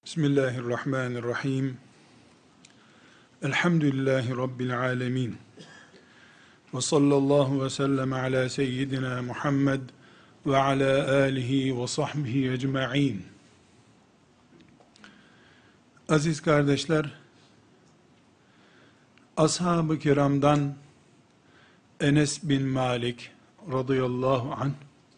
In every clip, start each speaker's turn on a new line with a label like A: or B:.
A: Bismillahirrahmanirrahim. Elhamdülillahi Rabbil alemin. Ve sallallahu ve sellem ala seyyidina Muhammed ve ala alihi ve sahbihi ecma'in. Aziz kardeşler, Ashab-ı kiramdan Enes bin Malik radıyallahu anh,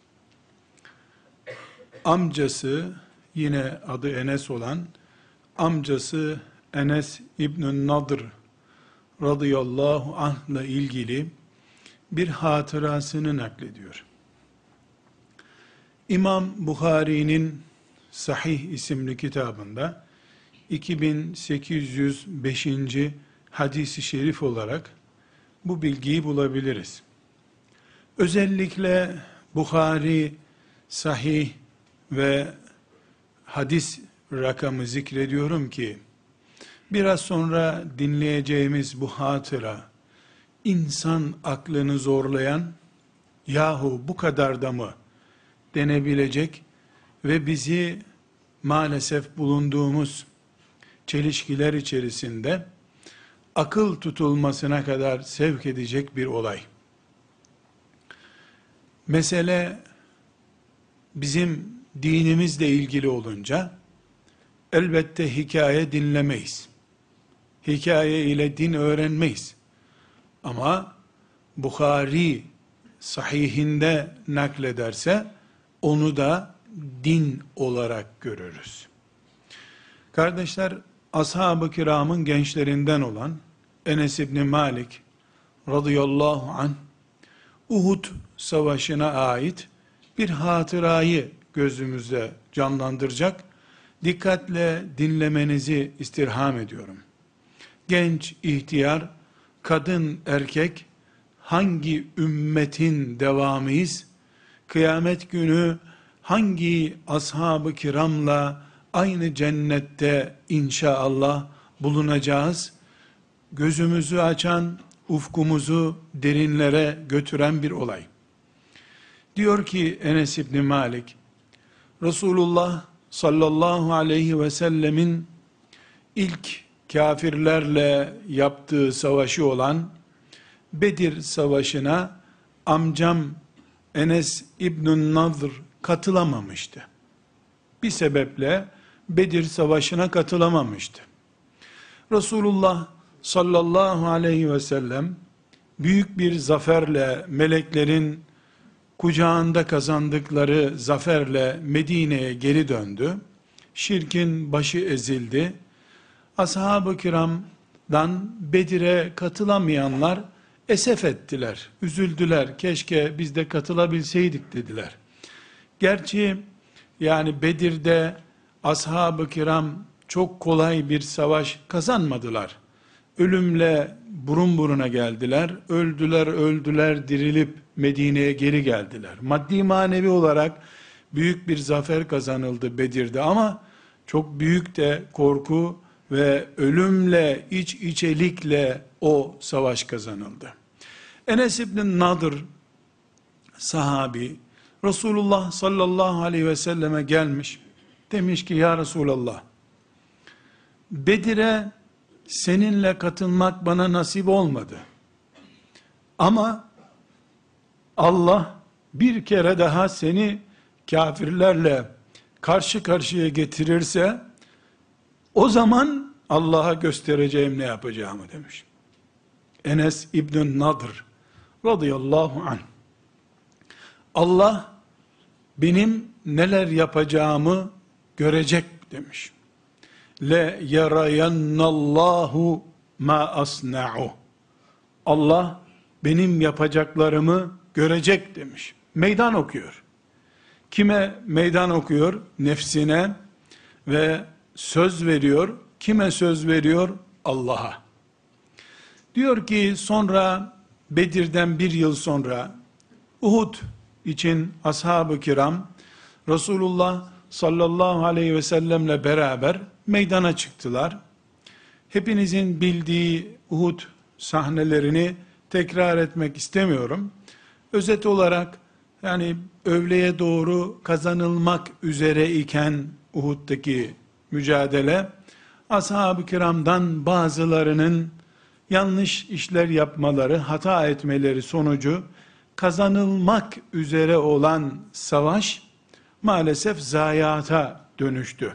A: amcası, yine adı Enes olan amcası Enes İbn-i Nadr radıyallahu anh ile ilgili bir hatırasını naklediyor. İmam Bukhari'nin Sahih isimli kitabında 2805. hadisi şerif olarak bu bilgiyi bulabiliriz. Özellikle Bukhari Sahih ve hadis rakamı zikrediyorum ki, biraz sonra dinleyeceğimiz bu hatıra, insan aklını zorlayan, yahu bu kadar da mı denebilecek ve bizi maalesef bulunduğumuz çelişkiler içerisinde akıl tutulmasına kadar sevk edecek bir olay. Mesele bizim dinimizle ilgili olunca elbette hikaye dinlemeyiz. Hikaye ile din öğrenmeyiz. Ama Bukhari sahihinde naklederse onu da din olarak görürüz. Kardeşler, ashab-ı kiramın gençlerinden olan Enes İbni Malik radıyallahu anh, Uhud savaşına ait bir hatırayı gözümüzde canlandıracak, dikkatle dinlemenizi istirham ediyorum. Genç, ihtiyar, kadın, erkek, hangi ümmetin devamıyız? Kıyamet günü hangi ashab-ı kiramla aynı cennette inşallah bulunacağız? Gözümüzü açan, ufkumuzu derinlere götüren bir olay. Diyor ki Enes İbni Malik, Resulullah sallallahu aleyhi ve sellemin ilk kafirlerle yaptığı savaşı olan Bedir savaşına amcam Enes İbn-i Nadr katılamamıştı. Bir sebeple Bedir savaşına katılamamıştı. Resulullah sallallahu aleyhi ve sellem büyük bir zaferle, meleklerin kucağında kazandıkları zaferle Medine'ye geri döndü. Şirkin başı ezildi. Ashab-ı kiramdan Bedir'e katılamayanlar esef ettiler, üzüldüler. Keşke biz de katılabilseydik dediler. Gerçi yani Bedir'de ashab-ı kiram çok kolay bir savaş kazanmadılar. Ölümle burun buruna geldiler. Öldüler, dirilip Medine'ye geri geldiler. Maddi manevi olarak büyük bir zafer kazanıldı Bedir'de ama çok büyük de korku ve ölümle, iç içelikle o savaş kazanıldı. Enes İbn Nadr sahabi Resulullah sallallahu aleyhi ve selleme gelmiş. Demiş ki ya Resulallah, Bedir'e seninle katılmak bana nasip olmadı. Ama Allah bir kere daha seni kafirlerle karşı karşıya getirirse, o zaman Allah'a göstereceğim ne yapacağımı demiş. Enes İbn Nadr radıyallahu anh, Allah benim neler yapacağımı görecek demiş. Le yarayannallahu ma asna'u. Allah benim yapacaklarımı görecek demiş. Meydan okuyor. Kime meydan okuyor? Nefsine ve söz veriyor. Kime söz veriyor? Allah'a. Diyor ki sonra Bedir'den bir yıl sonra Uhud için ashab-ı kiram Resulullah sallallahu aleyhi ve sellemle beraber meydana çıktılar. Hepinizin bildiği Uhud sahnelerini tekrar etmek istemiyorum. Özet olarak yani öğleye doğru kazanılmak üzere iken Uhud'daki mücadele, ashab-ı kiramdan bazılarının yanlış işler yapmaları, hata etmeleri sonucu kazanılmak üzere olan savaş maalesef zayiata dönüştü.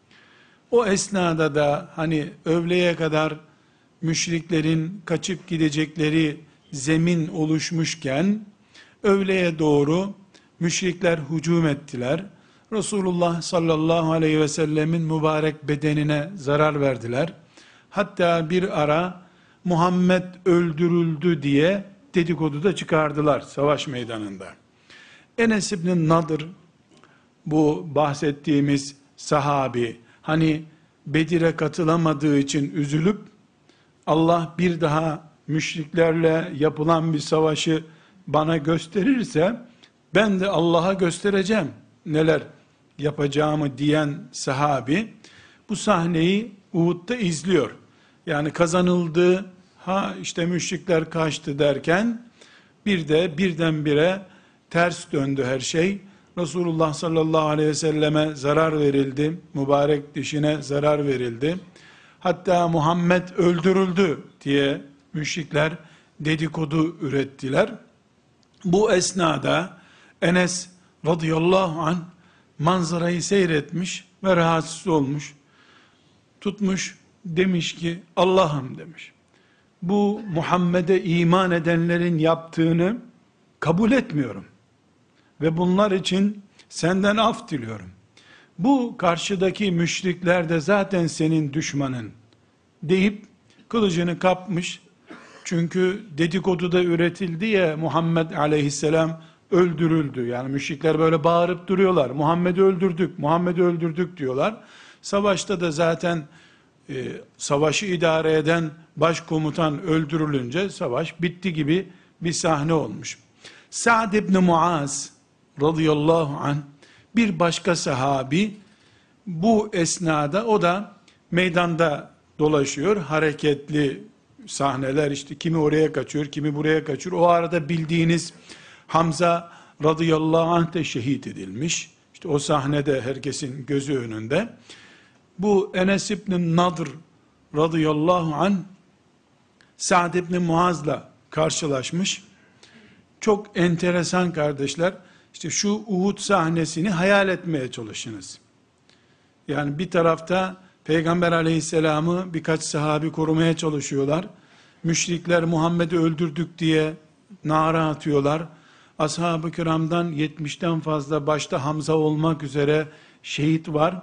A: O esnada da hani öğleye kadar müşriklerin kaçıp gidecekleri zemin oluşmuşken öğleye doğru müşrikler hücum ettiler. Resulullah sallallahu aleyhi ve sellemin mübarek bedenine zarar verdiler. Hatta bir ara Muhammed öldürüldü diye dedikodu da çıkardılar savaş meydanında. Enes İbn Nadır, bu bahsettiğimiz sahabi, hani Bedir'e katılamadığı için üzülüp Allah bir daha müşriklerle yapılan bir savaşı bana gösterirse ben de Allah'a göstereceğim neler yapacağımı diyen sahabi bu sahneyi Uhud'da izliyor. Yani kazanıldı, ha işte müşrikler kaçtı derken bir de birdenbire ters döndü her şey. Resulullah sallallahu aleyhi ve selleme zarar verildi. Mübarek dişine zarar verildi. Hatta Muhammed öldürüldü diye müşrikler dedikodu ürettiler. Bu esnada Enes radıyallahu anh manzarayı seyretmiş ve rahatsız olmuş. Tutmuş demiş ki Allah'ım demiş. Bu Muhammed'e iman edenlerin yaptığını kabul etmiyorum. Ve bunlar için senden af diliyorum. Bu karşıdaki müşrikler de zaten senin düşmanın deyip kılıcını kapmış. Çünkü dedikoduda üretildi ya Muhammed aleyhisselam öldürüldü. Yani müşrikler böyle bağırıp duruyorlar. Muhammed'i öldürdük, Muhammed'i öldürdük diyorlar. Savaşta da zaten savaşı idare eden başkomutan öldürülünce savaş bitti gibi bir sahne olmuş. Sa'd ibn Muaz radıyallahu anh bir başka sahabi bu esnada o da meydanda dolaşıyor. Hareketli sahneler, işte kimi oraya kaçıyor, kimi buraya kaçıyor. O arada bildiğiniz Hamza radıyallahu anh de şehit edilmiş. İşte o sahnede herkesin gözü önünde. Bu Enes İbn Nadr radıyallahu anh Sa'd ibn Muaz'la karşılaşmış. Çok enteresan kardeşler. İşte şu Uhud sahnesini hayal etmeye çalışınız. Yani bir tarafta Peygamber aleyhisselamı birkaç sahabi korumaya çalışıyorlar. Müşrikler Muhammed'i öldürdük diye nara atıyorlar. Ashab-ı kiramdan 70'ten fazla başta Hamza olmak üzere şehit var.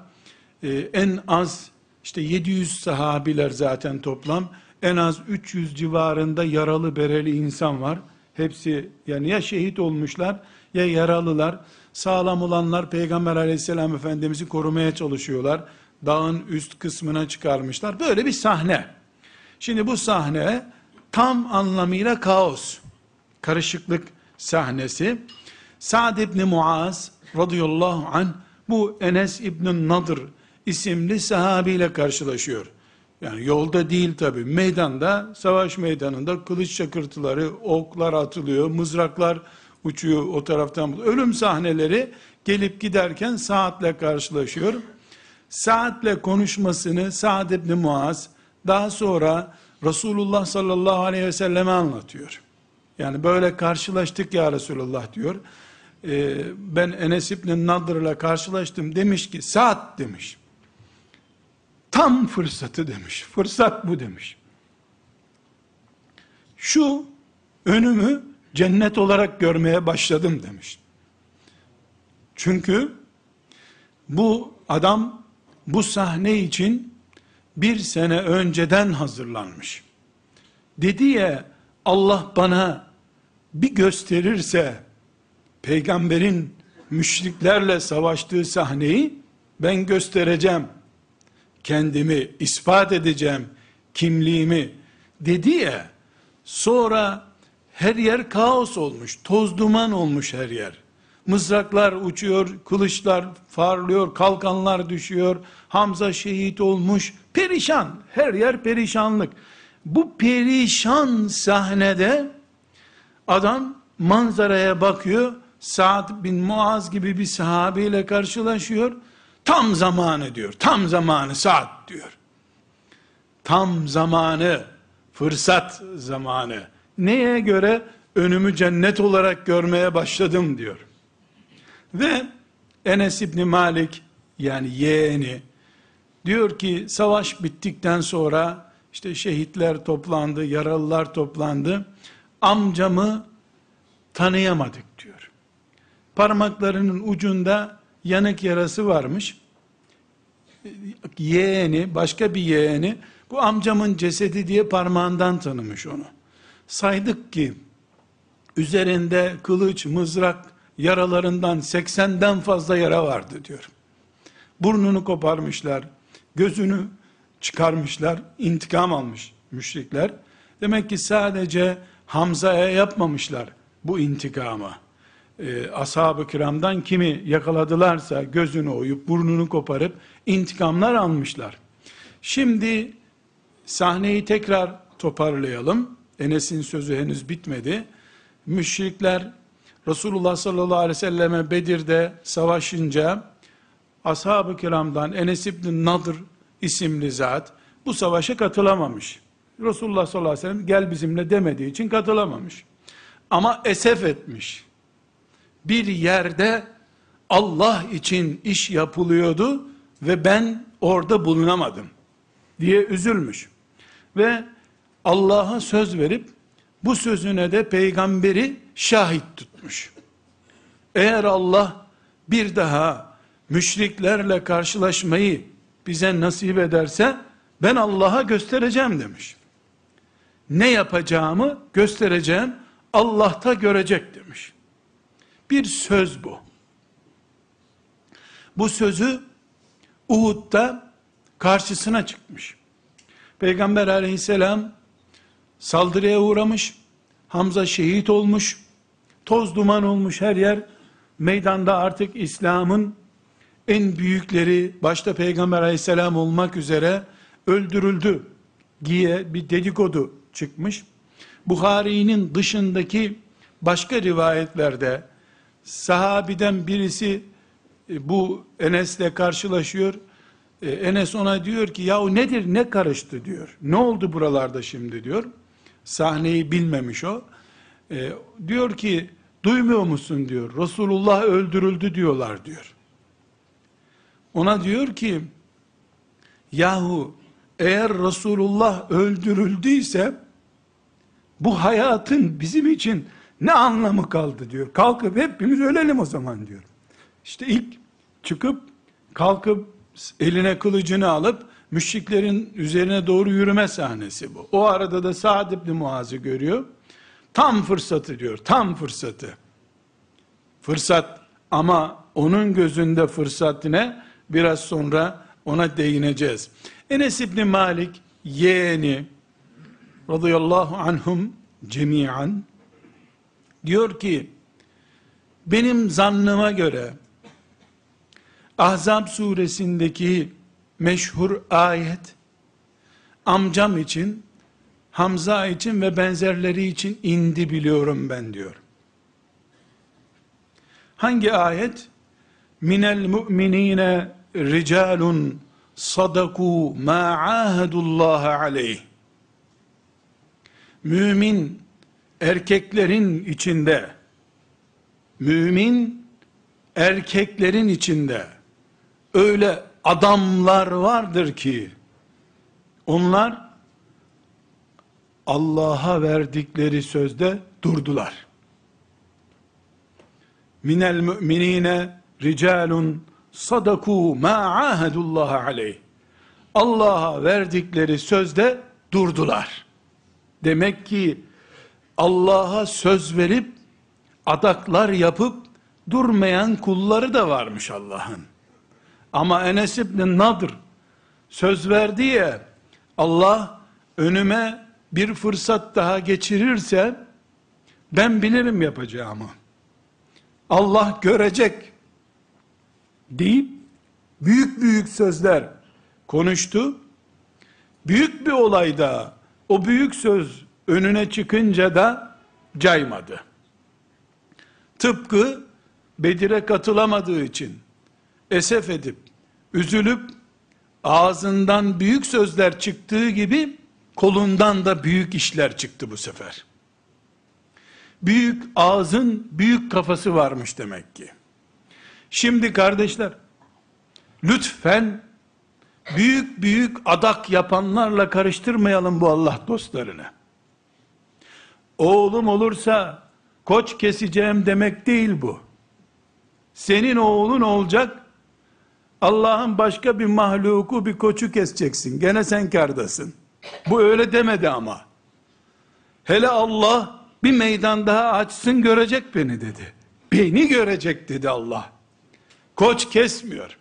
A: En az işte 700 sahabiler zaten toplam. En az 300 civarında yaralı bereli insan var. Hepsi yani ya şehit olmuşlar ya yaralılar. Sağlam olanlar Peygamber aleyhisselam efendimizi korumaya çalışıyorlar. Dağın üst kısmına çıkarmışlar. Böyle bir sahne. Şimdi bu sahne tam anlamıyla kaos, karışıklık sahnesi. Sa'd ibn Muaz radıyallahu anh bu Enes İbn Nadr isimli sahabiyle karşılaşıyor. Yani yolda değil tabi, meydanda, savaş meydanında kılıç çakırtıları, oklar atılıyor, mızraklar uçuyor o taraftan. Ölüm sahneleri gelip giderken Sa'd'le karşılaşıyor. Sa'd'le konuşmasını Sa'd ibn Muaz daha sonra Resulullah sallallahu aleyhi ve selleme anlatıyor. Yani böyle karşılaştık ya Resulullah diyor. Ben Enes İbn Nadr'la karşılaştım demiş ki Sa'd demiş. Tam fırsatı demiş. Fırsat bu demiş. Şu önümü cennet olarak görmeye başladım demiş. Çünkü bu adam bu sahne için 1 sene önceden hazırlanmış. Dedi ya Allah bana bir gösterirse peygamberin müşriklerle savaştığı sahneyi ben göstereceğim. Kendimi ispat edeceğim, kimliğimi dedi ya, sonra her yer kaos olmuş, toz duman olmuş her yer. Mızraklar uçuyor, kılıçlar parlıyor, kalkanlar düşüyor, Hamza şehit olmuş, perişan, her yer perişanlık. Bu perişan sahnede adam manzaraya bakıyor, Sa'd bin Muaz gibi bir sahabeyle karşılaşıyor, Tam zamanı diyor. Tam zamanı saat diyor. Tam zamanı, fırsat zamanı. Neye göre? Önümü cennet olarak görmeye başladım diyor. Ve Enes İbni Malik, yani yeğeni, diyor ki savaş bittikten sonra işte şehitler toplandı, yaralılar toplandı. Amcamı tanıyamadık diyor. Parmaklarının ucunda yanık yarası varmış. Yeğeni, başka bir yeğeni, bu amcamın cesedi diye parmağından tanımış onu. Saydık ki üzerinde kılıç, mızrak yaralarından 80'den fazla yara vardı diyor. Burnunu koparmışlar, gözünü çıkarmışlar, intikam almış müşrikler. Demek ki sadece Hamza'ya yapmamışlar bu intikamı. Ashab-ı kiramdan kimi yakaladılarsa gözünü oyup burnunu koparıp intikamlar almışlar. Şimdi sahneyi tekrar toparlayalım. Enes'in sözü henüz bitmedi. Müşrikler Resulullah sallallahu aleyhi ve selleme Bedir'de savaşınca ashab-ı kiramdan Enes İbn Nadr isimli zat bu savaşa katılamamış. Resulullah sallallahu aleyhi ve sellem gel bizimle demediği için katılamamış. Ama esef etmiş. Bir yerde Allah için iş yapılıyordu ve ben orada bulunamadım diye üzülmüş. Ve Allah'a söz verip bu sözüne de peygamberi şahit tutmuş. Eğer Allah bir daha müşriklerle karşılaşmayı bize nasip ederse ben Allah'a göstereceğim demiş. Ne yapacağımı göstereceğim, Allah da görecek demiş. Bir söz bu. Bu sözü Uhud'da karşısına çıkmış. Peygamber aleyhisselam saldırıya uğramış, Hamza şehit olmuş, toz duman olmuş her yer. Meydanda artık İslam'ın en büyükleri, başta Peygamber aleyhisselam olmak üzere öldürüldü diye bir dedikodu çıkmış. Buhari'nin dışındaki başka rivayetlerde sahabiden birisi bu Enes'le karşılaşıyor. Enes ona diyor ki yahu nedir, ne karıştı diyor. Ne oldu buralarda şimdi diyor. Sahneyi bilmemiş o. Diyor ki duymuyor musun diyor. Resulullah öldürüldü diyorlar diyor. Ona diyor ki yahu eğer Resulullah öldürüldüyse bu hayatın bizim için ne anlamı kaldı diyor. Kalkıp hepimiz ölelim o zaman diyor. İşte ilk çıkıp kalkıp eline kılıcını alıp müşriklerin üzerine doğru yürüme sahnesi bu. O arada da Sa'd ibn Muaz'ı görüyor. Tam fırsatı diyor, tam fırsatı. Fırsat ama onun gözünde fırsat ne? Biraz sonra ona değineceğiz. Enes İbni Malik yeğeni radıyallahu anhum cemiyan diyor ki benim zannıma göre Ahzab suresindeki meşhur ayet amcam için, Hamza için ve benzerleri için indi biliyorum ben diyor. Hangi ayet? Minel mu'minine ricalun sadaku ma ahadullaha aleyh. Mümin erkeklerin içinde, mümin erkeklerin içinde öyle adamlar vardır ki onlar Allah'a verdikleri sözde durdular. Minel müminine ricalun sadaku ma ahadullaha aleyh. Allah'a verdikleri sözde durdular. Demek ki Allah'a söz verip adaklar yapıp durmayan kulları da varmış Allah'ın. Ama Enes İbn Nadr söz verdi ya, Allah önüme bir fırsat daha geçirirse ben bilirim yapacağımı. Allah görecek deyip büyük büyük sözler konuştu. Büyük bir olayda o büyük söz önüne çıkınca da caymadı. Tıpkı Bedir'e katılamadığı için esef edip Üzülüp ağzından büyük sözler çıktığı gibi kolundan da büyük işler çıktı bu sefer. Büyük ağzın büyük kafası varmış demek ki. Şimdi kardeşler, lütfen büyük büyük adak yapanlarla karıştırmayalım bu Allah dostlarını. Oğlum olursa koç keseceğim demek değil bu. Senin oğlun olacak, Allah'ın başka bir mahluku, bir koçu keseceksin. Gene sen kârdasın. Bu öyle demedi ama. Hele Allah bir meydan daha açsın, görecek beni dedi. Beni görecek dedi Allah. Koç kesmiyor.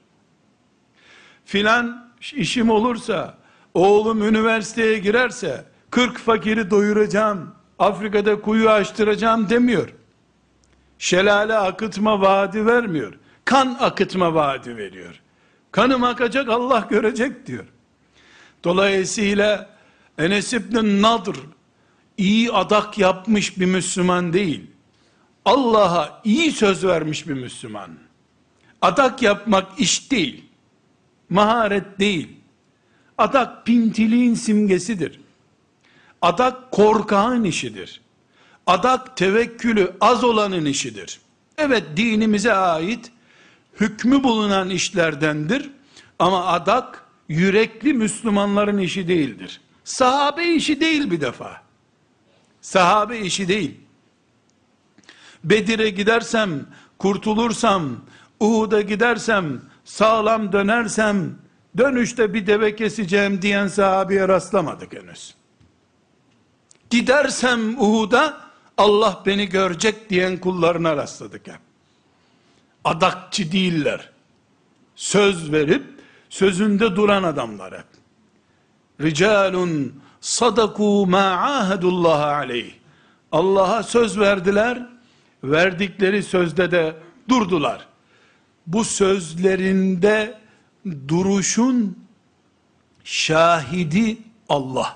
A: Filan işim olursa, oğlum üniversiteye girerse 40 fakiri doyuracağım, Afrika'da kuyu açtıracağım demiyor. Şelale akıtma vaadi vermiyor. Kan akıtma vaadi veriyor. Kanım akacak, Allah görecek diyor. Dolayısıyla Enes İbn Nadr iyi adak yapmış bir Müslüman değil. Allah'a iyi söz vermiş bir Müslüman. Adak yapmak iş değil. Maharet değil. Adak pintiliğin simgesidir. Adak korkağın işidir. Adak tevekkülü az olanın işidir. Evet, dinimize ait hükmü bulunan işlerdendir. Ama adak yürekli Müslümanların işi değildir. Sahabe işi değil bir defa. Sahabe işi değil. Bedir'e gidersem, kurtulursam, Uhud'a gidersem, sağlam dönersem, dönüşte bir deve keseceğim diyen sahabeye rastlamadık henüz. Gidersem Uhud'a, Allah beni görecek diyen kullarına rastladık hep. Adakçı değiller. Söz verip, sözünde duran adamlar hep. Ricalun sadaku ma ahadullah aleyh. Allah'a söz verdiler, verdikleri sözde de durdular. Bu sözlerinde duruşun şahidi Allah.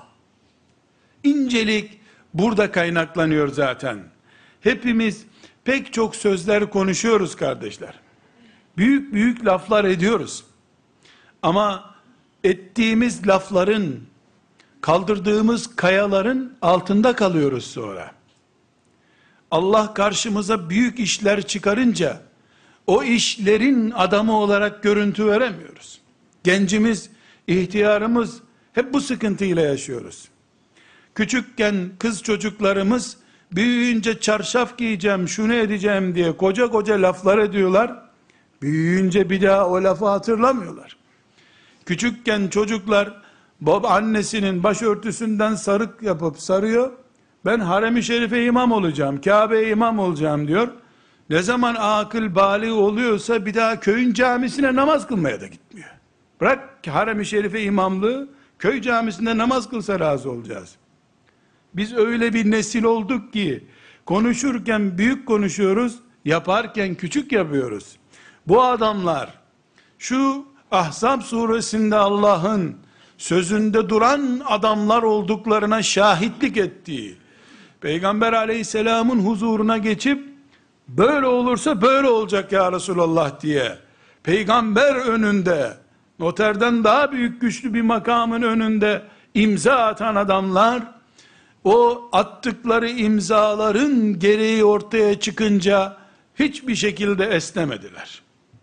A: İncelik burada kaynaklanıyor zaten. Hepimiz pek çok sözler konuşuyoruz kardeşler. Büyük büyük laflar ediyoruz. Ama ettiğimiz lafların, kaldırdığımız kayaların altında kalıyoruz sonra. Allah karşımıza büyük işler çıkarınca, o işlerin adamı olarak görüntü veremiyoruz. Gencimiz, ihtiyarımız hep bu sıkıntıyla yaşıyoruz. Küçükken kız çocuklarımız büyüyünce çarşaf giyeceğim, şunu edeceğim diye koca koca laflar ediyorlar. Büyüyünce bir daha o lafı hatırlamıyorlar. Küçükken çocuklar annesinin başörtüsünden sarık yapıp sarıyor. Ben harem-i şerife imam olacağım, Kabe'ye imam olacağım diyor. Ne zaman akıl bâli oluyorsa bir daha köyün camisine namaz kılmaya da gitmiyor. Bırak harem-i şerife imamlığı, köy camisinde namaz kılsa razı olacağız. Biz öyle bir nesil olduk ki, konuşurken büyük konuşuyoruz, yaparken küçük yapıyoruz. Bu adamlar, şu Ahzab suresinde Allah'ın sözünde duran adamlar olduklarına şahitlik ettiği, Peygamber aleyhisselamın huzuruna geçip, böyle olursa böyle olacak ya Resulallah diye, Peygamber önünde, noterden daha büyük güçlü bir makamın önünde imza atan adamlar, o attıkları imzaların gereği ortaya çıkınca, hiçbir şekilde esnemediler.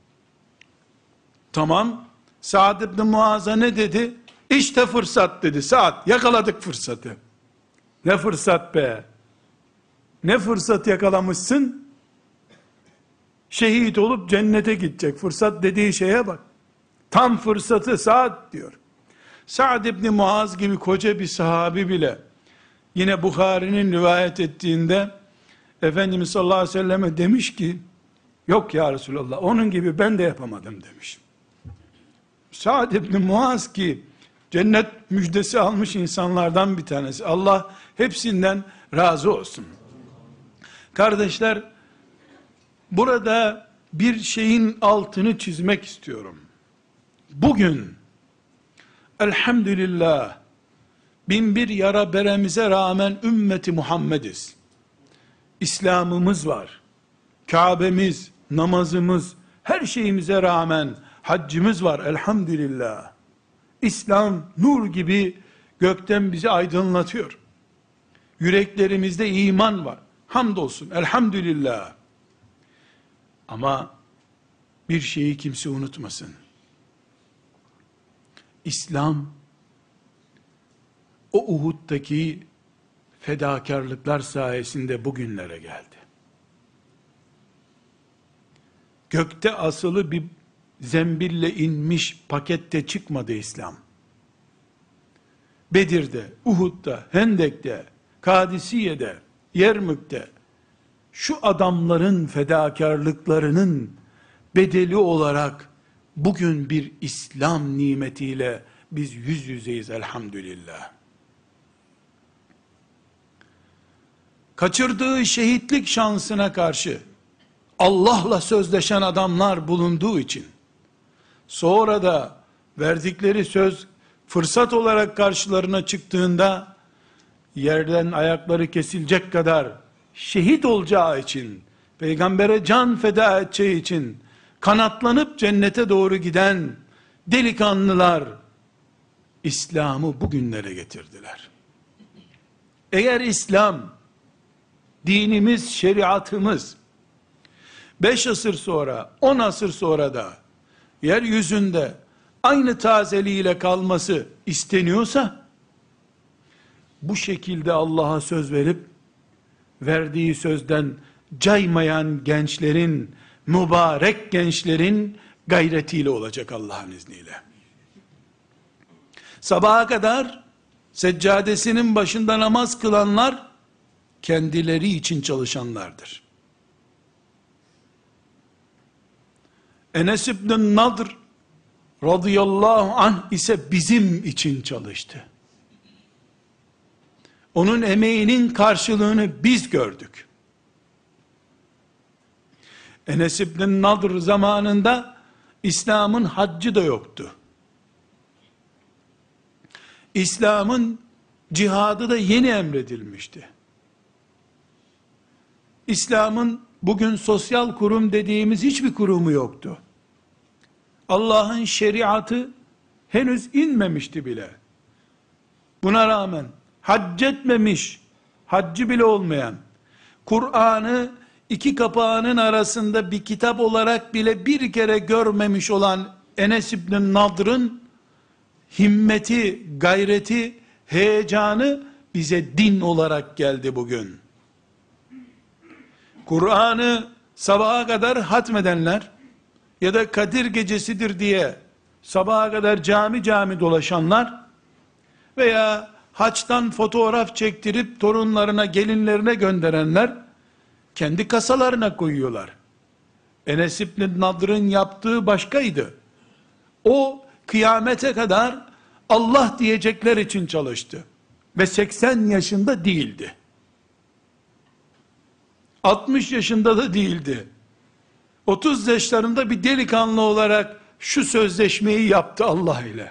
A: Tamam, Sa'd ibn Muaz'a ne dedi? İşte fırsat dedi. Sa'd, yakaladık fırsatı. Ne fırsat be? Ne fırsat yakalamışsın? Şehit olup cennete gidecek. Fırsat dediği şeye bak. Tam fırsatı Sa'd diyor. Sa'd ibn Muaz gibi koca bir sahabi bile, yine Bukhari'nin rivayet ettiğinde, Efendimiz sallallahu aleyhi ve selleme demiş ki, yok ya Resulallah, onun gibi ben de yapamadım demiş. Sa'd ibn Muaz ki, cennet müjdesi almış insanlardan bir tanesi. Allah hepsinden razı olsun. Kardeşler, burada bir şeyin altını çizmek istiyorum. Bugün, elhamdülillah, binbir yara beremize rağmen ümmeti Muhammediz. İslam'ımız var. Kabe'miz, namazımız, her şeyimize rağmen Haccımız var elhamdülillah. İslam nur gibi gökten bizi aydınlatıyor. Yüreklerimizde iman var. Hamdolsun elhamdülillah. Ama bir şeyi kimse unutmasın. İslam o Uhud'daki fedakarlıklar sayesinde bugünlere geldi. Gökte asılı bir zembille inmiş pakette çıkmadı İslam. Bedir'de, Uhud'da, Hendek'te, Kadisiye'de, Yermük'te şu adamların fedakarlıklarının bedeli olarak bugün bir İslam nimetiyle biz yüz yüzeyiz elhamdülillah. Kaçırdığı şehitlik şansına karşı Allah'la sözleşen adamlar bulunduğu için, sonra da verdikleri söz fırsat olarak karşılarına çıktığında yerden ayakları kesilecek kadar şehit olacağı için, peygambere can feda edeceği için kanatlanıp cennete doğru giden delikanlılar İslam'ı bugünlere getirdiler. Eğer İslam, dinimiz, şeriatımız 5 asır sonra, 10 asır sonra da yeryüzünde aynı tazeliğiyle kalması isteniyorsa, bu şekilde Allah'a söz verip verdiği sözden caymayan gençlerin, mübarek gençlerin gayretiyle olacak Allah'ın izniyle. Sabaha kadar seccadesinin başında namaz kılanlar kendileri için çalışanlardır. Enes İbn Nadr radıyallahu anh ise bizim için çalıştı. Onun emeğinin karşılığını biz gördük. Enes İbn Nadr zamanında İslam'ın haccı da yoktu. İslam'ın cihadı da yeni emredilmişti. İslam'ın bugün sosyal kurum dediğimiz hiçbir kurumu yoktu. Allah'ın şeriatı henüz inmemişti bile. Buna rağmen hac etmemiş, haccı bile olmayan, Kur'an'ı iki kapağının arasında bir kitap olarak bile bir kere görmemiş olan Enes İbn Nadr'ın himmeti, gayreti, heyecanı bize din olarak geldi bugün. Kur'an'ı sabaha kadar hatmedenler ya da Kadir gecesidir diye sabaha kadar cami cami dolaşanlar veya haçtan fotoğraf çektirip torunlarına, gelinlerine gönderenler kendi kasalarına koyuyorlar. Enes İbn Nadr'ın yaptığı başkaydı. O kıyamete kadar Allah diyecekler için çalıştı. Ve 80 yaşında değildi. 60 yaşında da değildi. 30 yaşlarında bir delikanlı olarak şu sözleşmeyi yaptı Allah ile.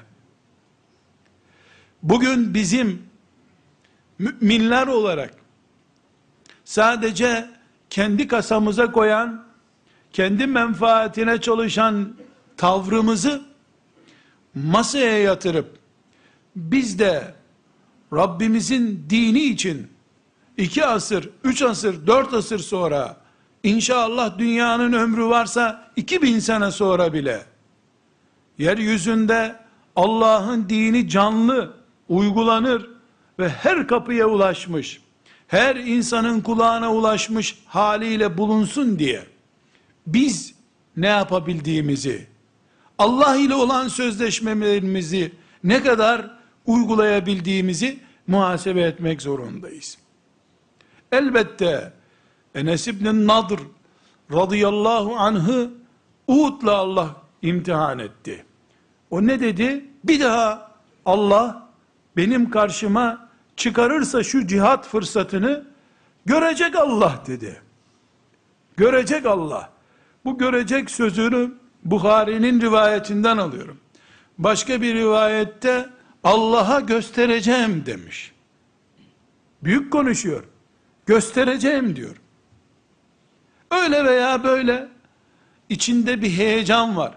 A: Bugün bizim müminler olarak sadece kendi kasamıza koyan, kendi menfaatine çalışan tavrımızı masaya yatırıp biz de Rabbimizin dini için 2 asır, 3 asır, 4 asır sonra inşallah dünyanın ömrü varsa 2000 sene sonra bile yeryüzünde Allah'ın dini canlı uygulanır ve her kapıya ulaşmış, her insanın kulağına ulaşmış haliyle bulunsun diye biz ne yapabildiğimizi, Allah ile olan sözleşmelerimizi ne kadar uygulayabildiğimizi muhasebe etmek zorundayız. Elbette Enes İbn Nadr radıyallahu anh'ı Uhud'la Allah imtihan etti. O ne dedi? Bir daha Allah benim karşıma çıkarırsa şu cihat fırsatını görecek Allah dedi. Görecek Allah. Bu görecek sözünü Buhari'nin rivayetinden alıyorum. Başka bir rivayette Allah'a göstereceğim demiş. Büyük konuşuyor. Göstereceğim diyor. Öyle veya böyle içinde bir heyecan var.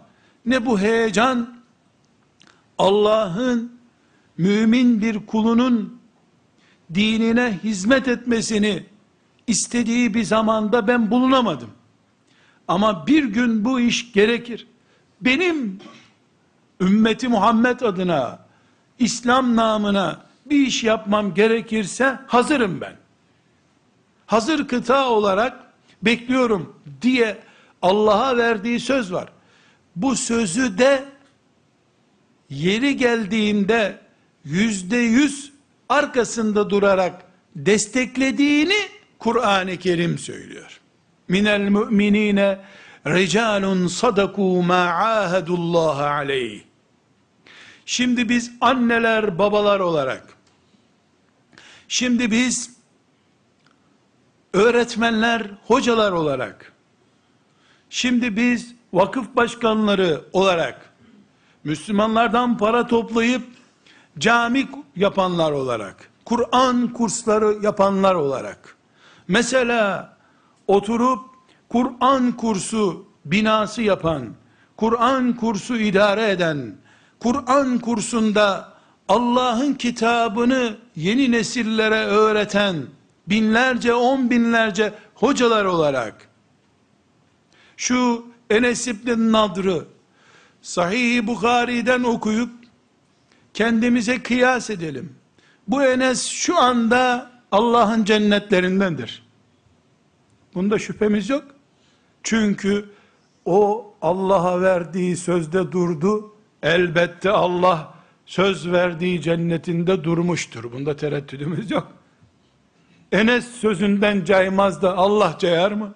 A: ne bu heyecan, Allah'ın mümin bir kulunun dinine hizmet etmesini istediği bir zamanda ben bulunamadım. Ama bir gün bu iş gerekir. Benim ümmeti Muhammed adına, İslam namına bir iş yapmam gerekirse hazırım ben. Hazır kıta olarak bekliyorum diye Allah'a verdiği söz var. Bu sözü de yeri geldiğinde %100 arkasında durarak desteklediğini Kur'an-ı Kerim söylüyor. Minel müminine ricalun sadaku ma ahadullah aleyh. Şimdi biz anneler, babalar olarak, şimdi biz öğretmenler, hocalar olarak, şimdi biz vakıf başkanları olarak, Müslümanlardan para toplayıp cami yapanlar olarak, Kur'an kursları yapanlar olarak, mesela oturup Kur'an kursu binası yapan, Kur'an kursu idare eden, Kur'an kursunda Allah'ın kitabını yeni nesillere öğreten binlerce, on binlerce hocalar olarak, şu Enes İbn Nadr'ı Sahih-i Bukhari'den okuyup kendimize kıyas edelim. Bu Enes şu anda Allah'ın cennetlerindendir. Bunda şüphemiz yok. Çünkü o Allah'a verdiği sözde durdu. Elbette Allah söz verdiği cennetinde durmuştur. Bunda tereddüdümüz yok. Enes sözünden caymaz da Allah cayar mı?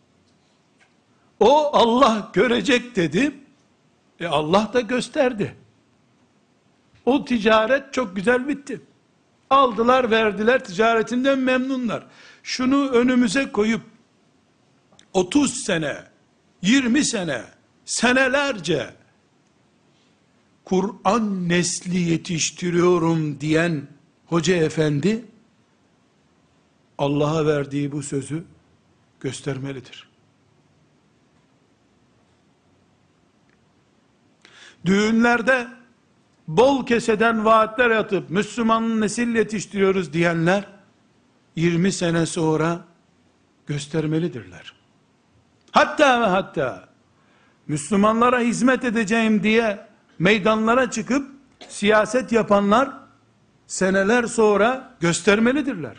A: O Allah görecek dedi. Allah da gösterdi. O ticaret çok güzel bitti. Aldılar, verdiler, ticaretinden memnunlar. Şunu önümüze koyup 30 sene, 20 sene, senelerce Kur'an nesli yetiştiriyorum diyen hoca efendi Allah'a verdiği bu sözü göstermelidir. Düğünlerde bol keseden vaatler atıp Müslüman nesil yetiştiriyoruz diyenler 20 sene sonra göstermelidirler. Hatta ve hatta Müslümanlara hizmet edeceğim diye meydanlara çıkıp siyaset yapanlar seneler sonra göstermelidirler.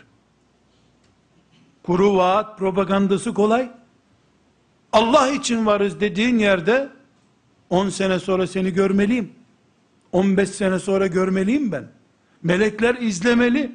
A: Kuru vaat propagandası kolay. Allah için varız dediğin yerde 10 sene sonra seni görmeliyim. 15 sene sonra görmeliyim ben. Melekler izlemeli.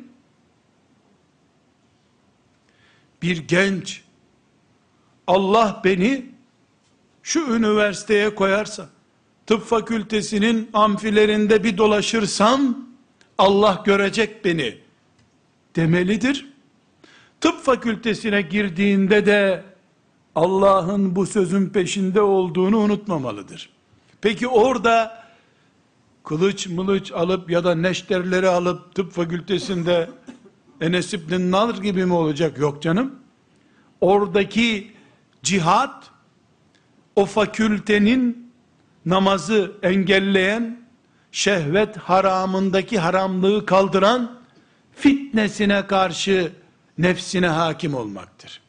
A: Bir genç, Allah beni şu üniversiteye koyarsa, tıp fakültesinin amfilerinde bir dolaşırsam, Allah görecek beni demelidir. Tıp fakültesine girdiğinde de Allah'ın bu sözün peşinde olduğunu unutmamalıdır. Peki orada kılıç mılıç alıp ya da neşterleri alıp tıp fakültesinde Enes İbn Nadr gibi mi olacak? Yok canım. Oradaki cihat, o fakültenin namazı engelleyen, şehvet haramındaki haramlığı kaldıran fitnesine karşı nefsine hakim olmaktır.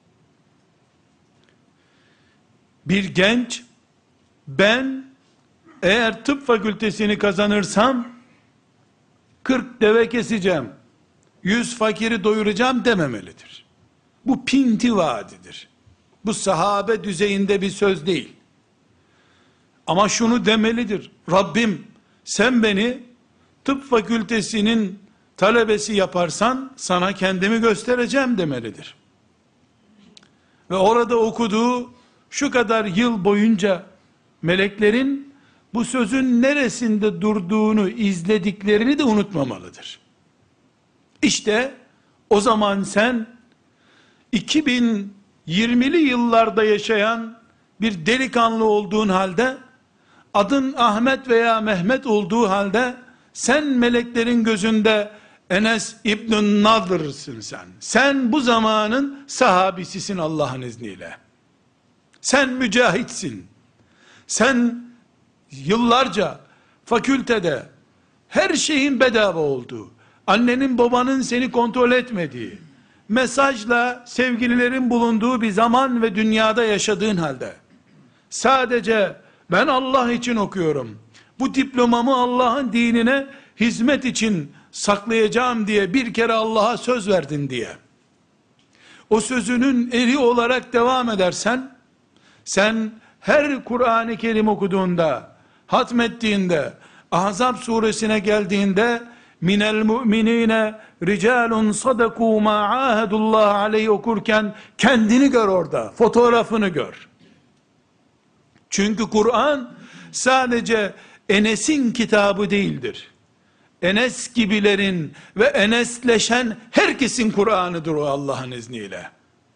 A: Bir genç, ben eğer tıp fakültesini kazanırsam 40 deve keseceğim, 100 fakiri doyuracağım dememelidir. Bu pinti vaadidir. Bu sahabe düzeyinde bir söz değil. Ama şunu demelidir: Rabbim sen beni tıp fakültesinin talebesi yaparsan sana kendimi göstereceğim demelidir. Ve orada okuduğu şu kadar yıl boyunca meleklerin bu sözün neresinde durduğunu izlediklerini de unutmamalıdır. İşte o zaman sen 2020'li yıllarda yaşayan bir delikanlı olduğun halde, adın Ahmet veya Mehmet olduğu halde, sen meleklerin gözünde Enes İbn Nadr'sın sen. Sen bu zamanın sahabisisin Allah'ın izniyle. Sen mücahitsin. Sen yıllarca fakültede her şeyin bedava olduğu, annenin babanın seni kontrol etmediği, mesajla sevgililerin bulunduğu bir zaman ve dünyada yaşadığın halde, sadece ben Allah için okuyorum, bu diplomamı Allah'ın dinine hizmet için saklayacağım diye bir kere Allah'a söz verdin diye, o sözünün eri olarak devam edersen, sen her Kur'an-ı Kerim okuduğunda, hatmettiğinde, Ahzab suresine geldiğinde, minel mu'minine ricalun sadaku ma ahadullah aleyhi okurken, kendini gör orada, fotoğrafını gör. Çünkü Kur'an, sadece Enes'in kitabı değildir. Enes gibilerin ve Enesleşen herkesin Kur'an'ıdır o, Allah'ın izniyle.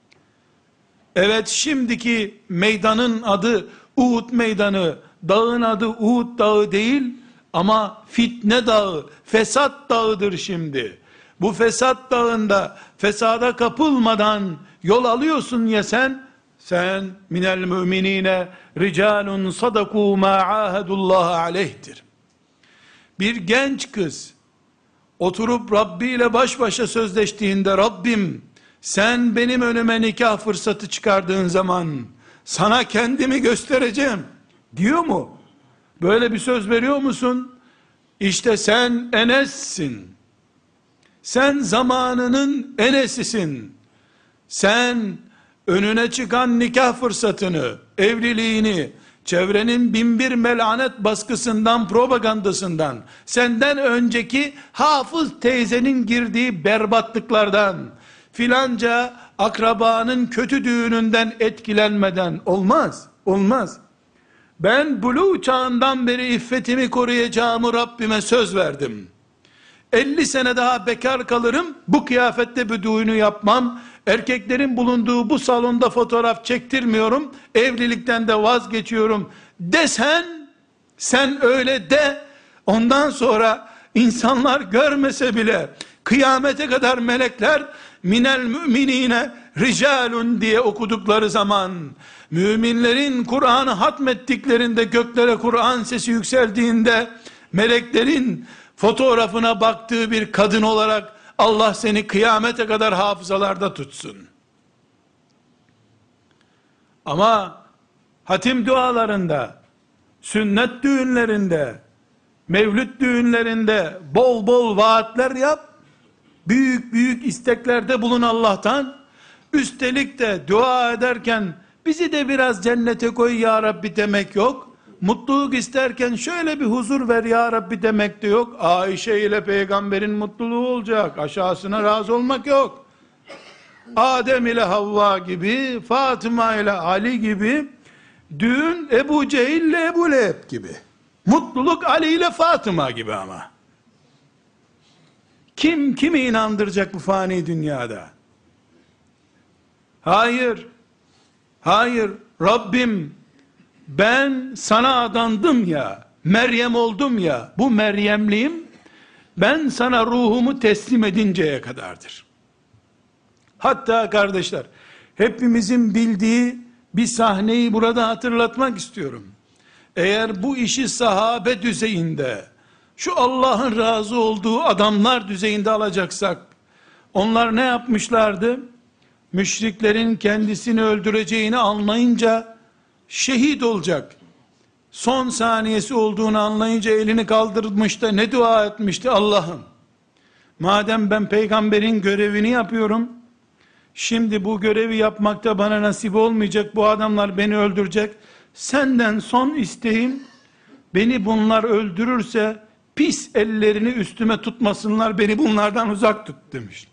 A: Evet, şimdiki meydanın adı Uhud meydanı, dağın adı Uhud dağı değil, ama fitne dağı, fesat dağıdır şimdi. Bu fesat dağında fesada kapılmadan yol alıyorsun ya sen minel müminine ricalun sadaku ma ahadullah aleyhtir. Bir genç kız oturup Rabbi ile baş başa sözleştiğinde, Rabbim sen benim önüme nikah fırsatı çıkardığın zaman sana kendimi göstereceğim diyor mu? Böyle bir söz veriyor musun? İşte sen Enes'sin. Sen zamanının Enes'isin. Sen önüne çıkan nikah fırsatını, evliliğini, çevrenin binbir melanet baskısından, propagandasından, senden önceki Hafız teyzenin girdiği berbatlıklardan, filanca akrabanın kötü düğününden etkilenmeden olmaz, olmaz. Ben buluğ çağından beri iffetimi koruyacağımı Rabbime söz verdim. 50 sene daha bekar kalırım, bu kıyafette bir düğünü yapmam, erkeklerin bulunduğu bu salonda fotoğraf çektirmiyorum, evlilikten de vazgeçiyorum desen, sen öyle de, ondan sonra insanlar görmese bile, kıyamete kadar melekler, minel müminine ricalun diye okudukları zaman, müminlerin Kur'an'ı hatmettiklerinde, göklere Kur'an sesi yükseldiğinde, meleklerin fotoğrafına baktığı bir kadın olarak, Allah seni kıyamete kadar hafızalarda tutsun. Ama hatim dualarında, sünnet düğünlerinde, mevlüt düğünlerinde bol bol vaatler yap, büyük büyük isteklerde bulun Allah'tan, üstelik de dua ederken, bizi de biraz cennete koy ya Rabbi demek yok, mutluluk isterken şöyle bir huzur ver ya Rabbi demek de yok. Ayşe ile peygamberin mutluluğu olacak, aşağısına razı olmak yok. Adem ile Havva gibi, Fatıma ile Ali gibi, düğün Ebu Cehil ile Ebu Leheb gibi, mutluluk Ali ile Fatıma gibi. Ama kim kimi inandıracak bu fani dünyada? Hayır, hayır, Rabbim ben sana adandım ya, Meryem oldum ya, bu Meryemliğim ben sana ruhumu teslim edinceye kadardır. Hatta kardeşler, hepimizin bildiği bir sahneyi burada hatırlatmak istiyorum. Eğer bu işi sahabe düzeyinde, şu Allah'ın razı olduğu adamlar düzeyinde alacaksak, onlar ne yapmışlardı? Müşriklerin kendisini öldüreceğini anlayınca, şehit olacak, son saniyesi olduğunu anlayınca elini kaldırmış da ne dua etmişti? Allah'ım, madem ben peygamberin görevini yapıyorum, şimdi bu görevi yapmakta bana nasip olmayacak, bu adamlar beni öldürecek, senden son isteğim, beni bunlar öldürürse, pis ellerini üstüme tutmasınlar, beni bunlardan uzak tut demiş.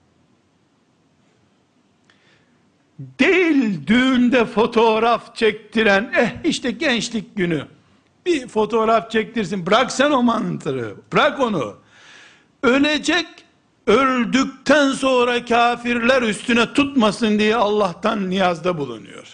A: Değil düğünde fotoğraf çektiren, işte gençlik günü, bir fotoğraf çektirsin, bırak sen o mantığı, bırak onu. Ölecek, öldükten sonra kafirler üstüne tutmasın diye Allah'tan niyazda bulunuyor.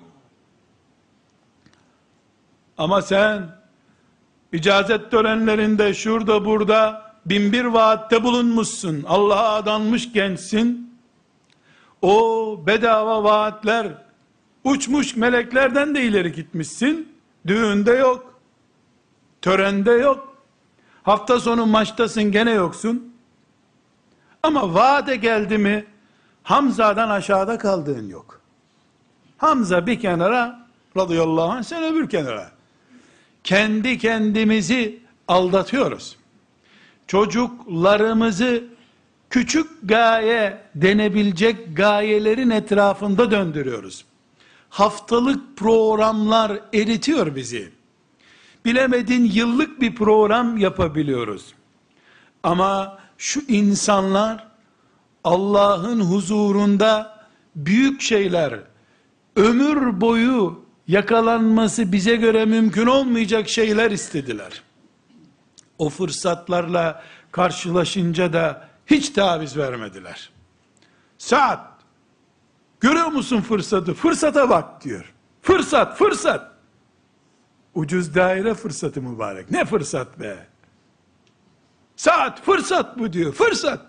A: Ama sen, icazet törenlerinde, şurada burada, binbir vaatte bulunmuşsun, Allah'a adanmış gençsin, o bedava vaatler, uçmuş meleklerden de ileri gitmişsin, düğünde yok, Törende yok. Hafta sonu maçtasın, gene yoksun. Ama vaade geldi mi, Hamza'dan aşağıda kaldığın yok. Hamza bir kenara, radıyallahu anh, sen öbür kenara. Kendi kendimizi aldatıyoruz. Çocuklarımızı küçük gaye denebilecek gayelerin etrafında döndürüyoruz. Haftalık programlar eritiyor bizi. Bilemedin yıllık bir program yapabiliyoruz. Ama şu insanlar Allah'ın huzurunda büyük şeyler, ömür boyu yakalanması bize göre mümkün olmayacak şeyler istediler. O fırsatlarla karşılaşınca da hiç taviz vermediler. Saat, görüyor musun fırsatı? Fırsata bak diyor. Fırsat, fırsat. Ucuz daire fırsatı mübarek. Ne fırsat be? Saat, fırsat bu diyor. Fırsat.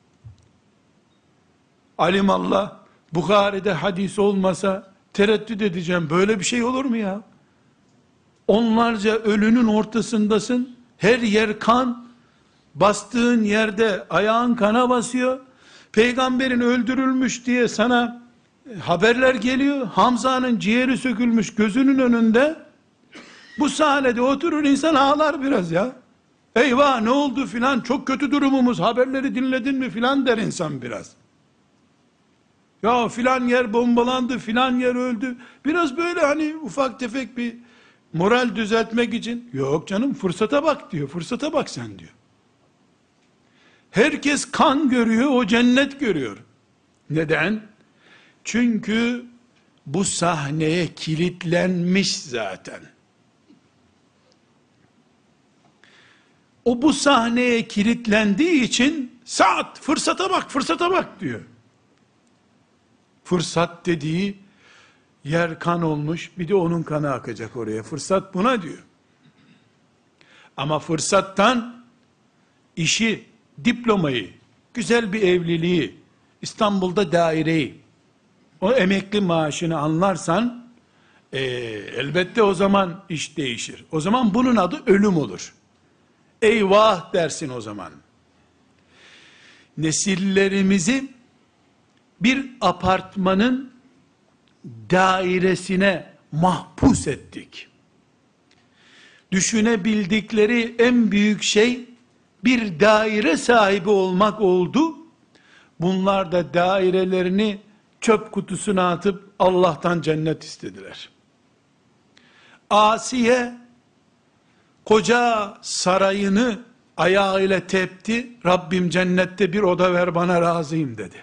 A: Alimallah, Bukhari'de hadis olmasa tereddüt edeceğim. Böyle bir şey olur mu ya? Onlarca ölünün ortasındasın. Her yer kan. Bastığın yerde ayağın kana basıyor. Peygamberin öldürülmüş diye sana haberler geliyor. Hamza'nın ciğeri sökülmüş gözünün önünde. Bu sahnede oturur insan ağlar biraz ya. Eyvah ne oldu filan, çok kötü durumumuz, haberleri dinledin mi filan der insan biraz. Ya filan yer bombalandı, filan yer öldü. Biraz böyle hani ufak tefek bir moral düzeltmek için. Yok canım, fırsata bak diyor. Fırsata bak sen diyor. Herkes kan görüyor, o cennet görüyor. Neden? Çünkü bu sahneye kilitlenmiş zaten. O bu sahneye kilitlendiği için saat, fırsata bak, fırsata bak diyor. Fırsat dediği yer kan olmuş, bir de onun kanı akacak oraya. Fırsat buna diyor. Ama fırsattan işi, diplomayı, güzel bir evliliği, İstanbul'da daireyi, o emekli maaşını anlarsan, elbette o zaman iş değişir. O zaman bunun adı ölüm olur. Eyvah dersin o zaman. Nesillerimizi bir apartmanın dairesine mahpus ettik. Düşünebildikleri en büyük şey bir daire sahibi olmak oldu. Bunlar da dairelerini çöp kutusuna atıp Allah'tan cennet istediler. Asiye koca sarayını ayağıyla tepti. Rabbim cennette bir oda ver bana, razıyım dedi.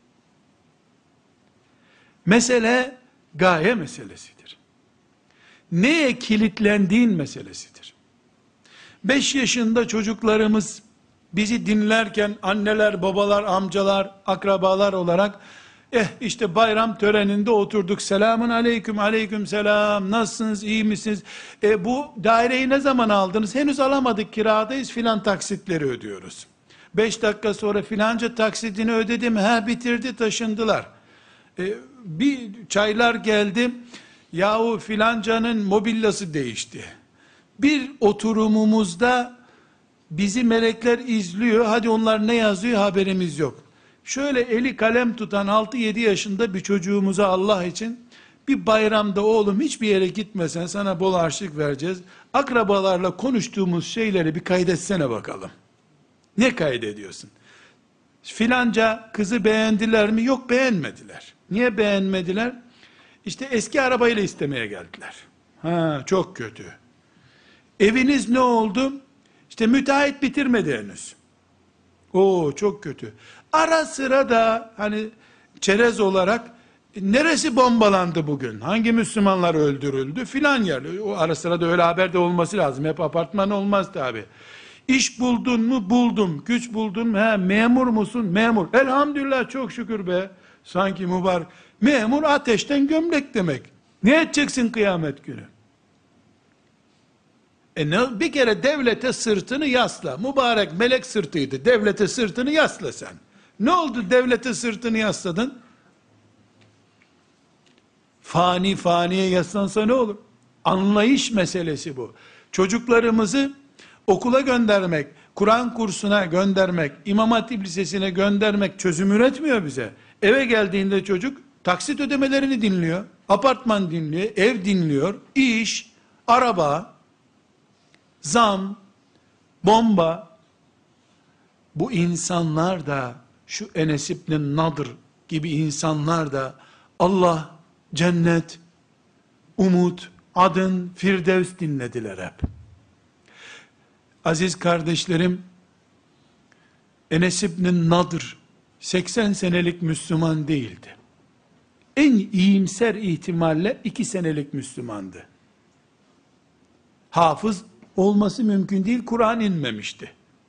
A: Mesele gaye meselesidir. Neye kilitlendiğin meselesidir. 5 yaşında çocuklarımız bizi dinlerken anneler, babalar, amcalar, akrabalar olarak işte bayram töreninde oturduk. Selamun aleyküm, aleyküm selam. Nasılsınız, iyi misiniz? Bu daireyi ne zaman aldınız? Henüz alamadık, kiradayız, filan taksitleri ödüyoruz. 5 dakika sonra filanca taksitini ödedim. Bitirdi, taşındılar. Bir çaylar geldi. Yahu filancanın mobilyası değişti. Bir oturumumuzda bizi melekler izliyor. Hadi onlar ne yazıyor haberimiz yok. Şöyle eli kalem tutan 6-7 yaşında bir çocuğumuza Allah için bir bayramda oğlum hiçbir yere gitmesen sana bol harçlık vereceğiz. Akrabalarla konuştuğumuz şeyleri bir kaydetsene bakalım. Ne kaydediyorsun? Filanca kızı beğendiler mi? Yok, beğenmediler. Niye beğenmediler? İşte eski arabayla istemeye geldiler. Çok kötü. Eviniz ne oldu? İşte müteahhit bitirmedi henüz. Çok kötü. Ara sıra da hani çerez olarak neresi bombalandı bugün? Hangi Müslümanlar öldürüldü? Filan yer. O ara sıra da öyle haber de olması lazım. Hep apartman olmaz tabi. İş buldun mu? Buldum. Güç buldun mu? Memur musun? Memur. Elhamdülillah, çok şükür be. Sanki mübarek. Memur ateşten gömlek demek. Ne edeceksin kıyamet günü? Bir kere devlete sırtını yasla. Mübarek melek sırtıydı. Devlete sırtını yasla sen. Ne oldu devlete sırtını yasladın? Faniye yaslansa ne olur? Anlayış meselesi bu. Çocuklarımızı okula göndermek, Kur'an kursuna göndermek, İmam Hatip Lisesi'ne göndermek çözüm üretmiyor bize. Eve geldiğinde çocuk taksit ödemelerini dinliyor, apartman dinliyor, ev dinliyor, iş, araba, zam, bomba. Bu insanlar da, şu Enes İbn Nadr gibi insanlar da Allah, cennet, umut, adın, firdevs dinlediler hep. Aziz kardeşlerim, Enes İbn Nadr 80 senelik Müslüman değildi. En iyimser ihtimalle 2 senelik Müslümandı. Hafız olması mümkün değil, Kur'an inmemişti.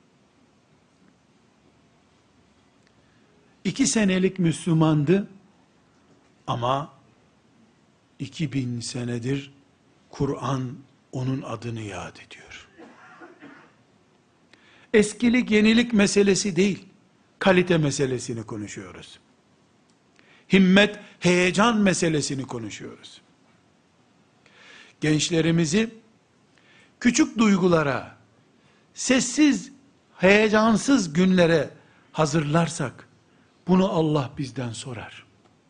A: 2 senelik Müslümandı ama 2000 senedir Kur'an onun adını yad ediyor. Eskilik yenilik meselesi değil, kalite meselesini konuşuyoruz. Himmet, heyecan meselesini konuşuyoruz. Gençlerimizi küçük duygulara, sessiz, heyecansız günlere hazırlarsak, bunu Allah bizden sorar.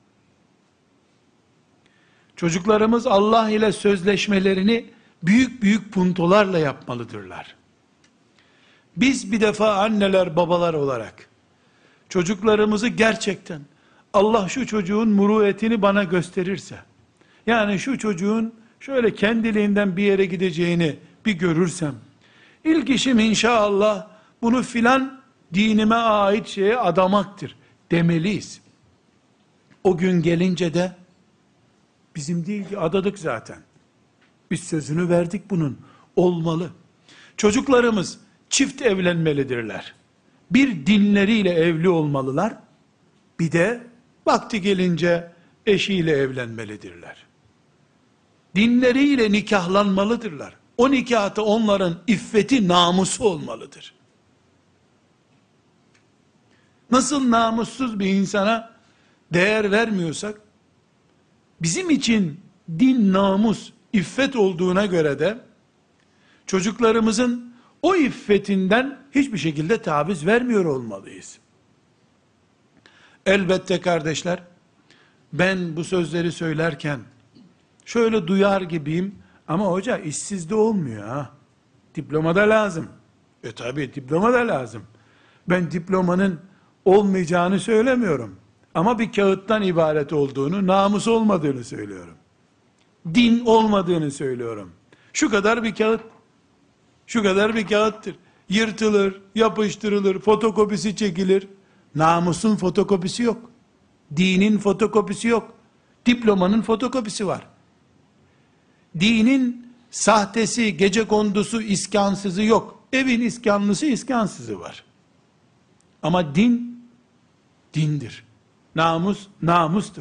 A: Çocuklarımız Allah ile sözleşmelerini büyük büyük puntolarla yapmalıdırlar. Biz bir defa anneler babalar olarak çocuklarımızı gerçekten Allah şu çocuğun muruvvetini bana gösterirse, yani şu çocuğun şöyle kendiliğinden bir yere gideceğini bir görürsem, ilk işim inşallah bunu filan dinime ait şeye adamaktır demeliyiz. O gün gelince de bizim değil ki, adadık zaten. Biz sözünü verdik bunun. Olmalı. Çocuklarımız çift evlenmelidirler. Bir dinleriyle evli olmalılar. Bir de vakti gelince eşiyle evlenmelidirler. Dinleriyle nikahlanmalıdırlar. O nikahta onların iffeti, namusu olmalıdır. Nasıl namussuz bir insana değer vermiyorsak, bizim için din, namus, iffet olduğuna göre de çocuklarımızın o iffetinden hiçbir şekilde taviz vermiyor olmalıyız. Elbette kardeşler, ben bu sözleri söylerken şöyle duyar gibiyim, ama hoca işsiz de olmuyor ha. Diploma da lazım. Tabi diploma da lazım. Ben diplomanın olmayacağını söylemiyorum. Ama bir kağıttan ibaret olduğunu, namus olmadığını söylüyorum. Din olmadığını söylüyorum. Şu kadar bir kağıt, şu kadar bir kağıttır. Yırtılır, yapıştırılır, fotokopisi çekilir. Namusun fotokopisi yok. Dinin fotokopisi yok. Diplomanın fotokopisi var. Dinin sahtesi, gecekondusu, iskansızı yok. Evin iskanlısı, iskansızı var. Ama din, dindir. Namus, namustur.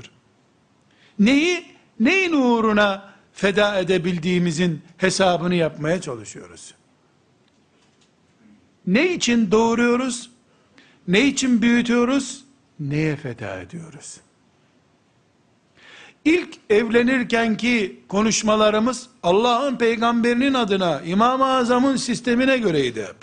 A: Neyin uğruna feda edebildiğimizin hesabını yapmaya çalışıyoruz. Ne için doğuruyoruz? Ne için büyütüyoruz? Neye feda ediyoruz? İlk evlenirkenki konuşmalarımız Allah'ın peygamberinin adına, İmam-ı Azam'ın sistemine göreydi hep.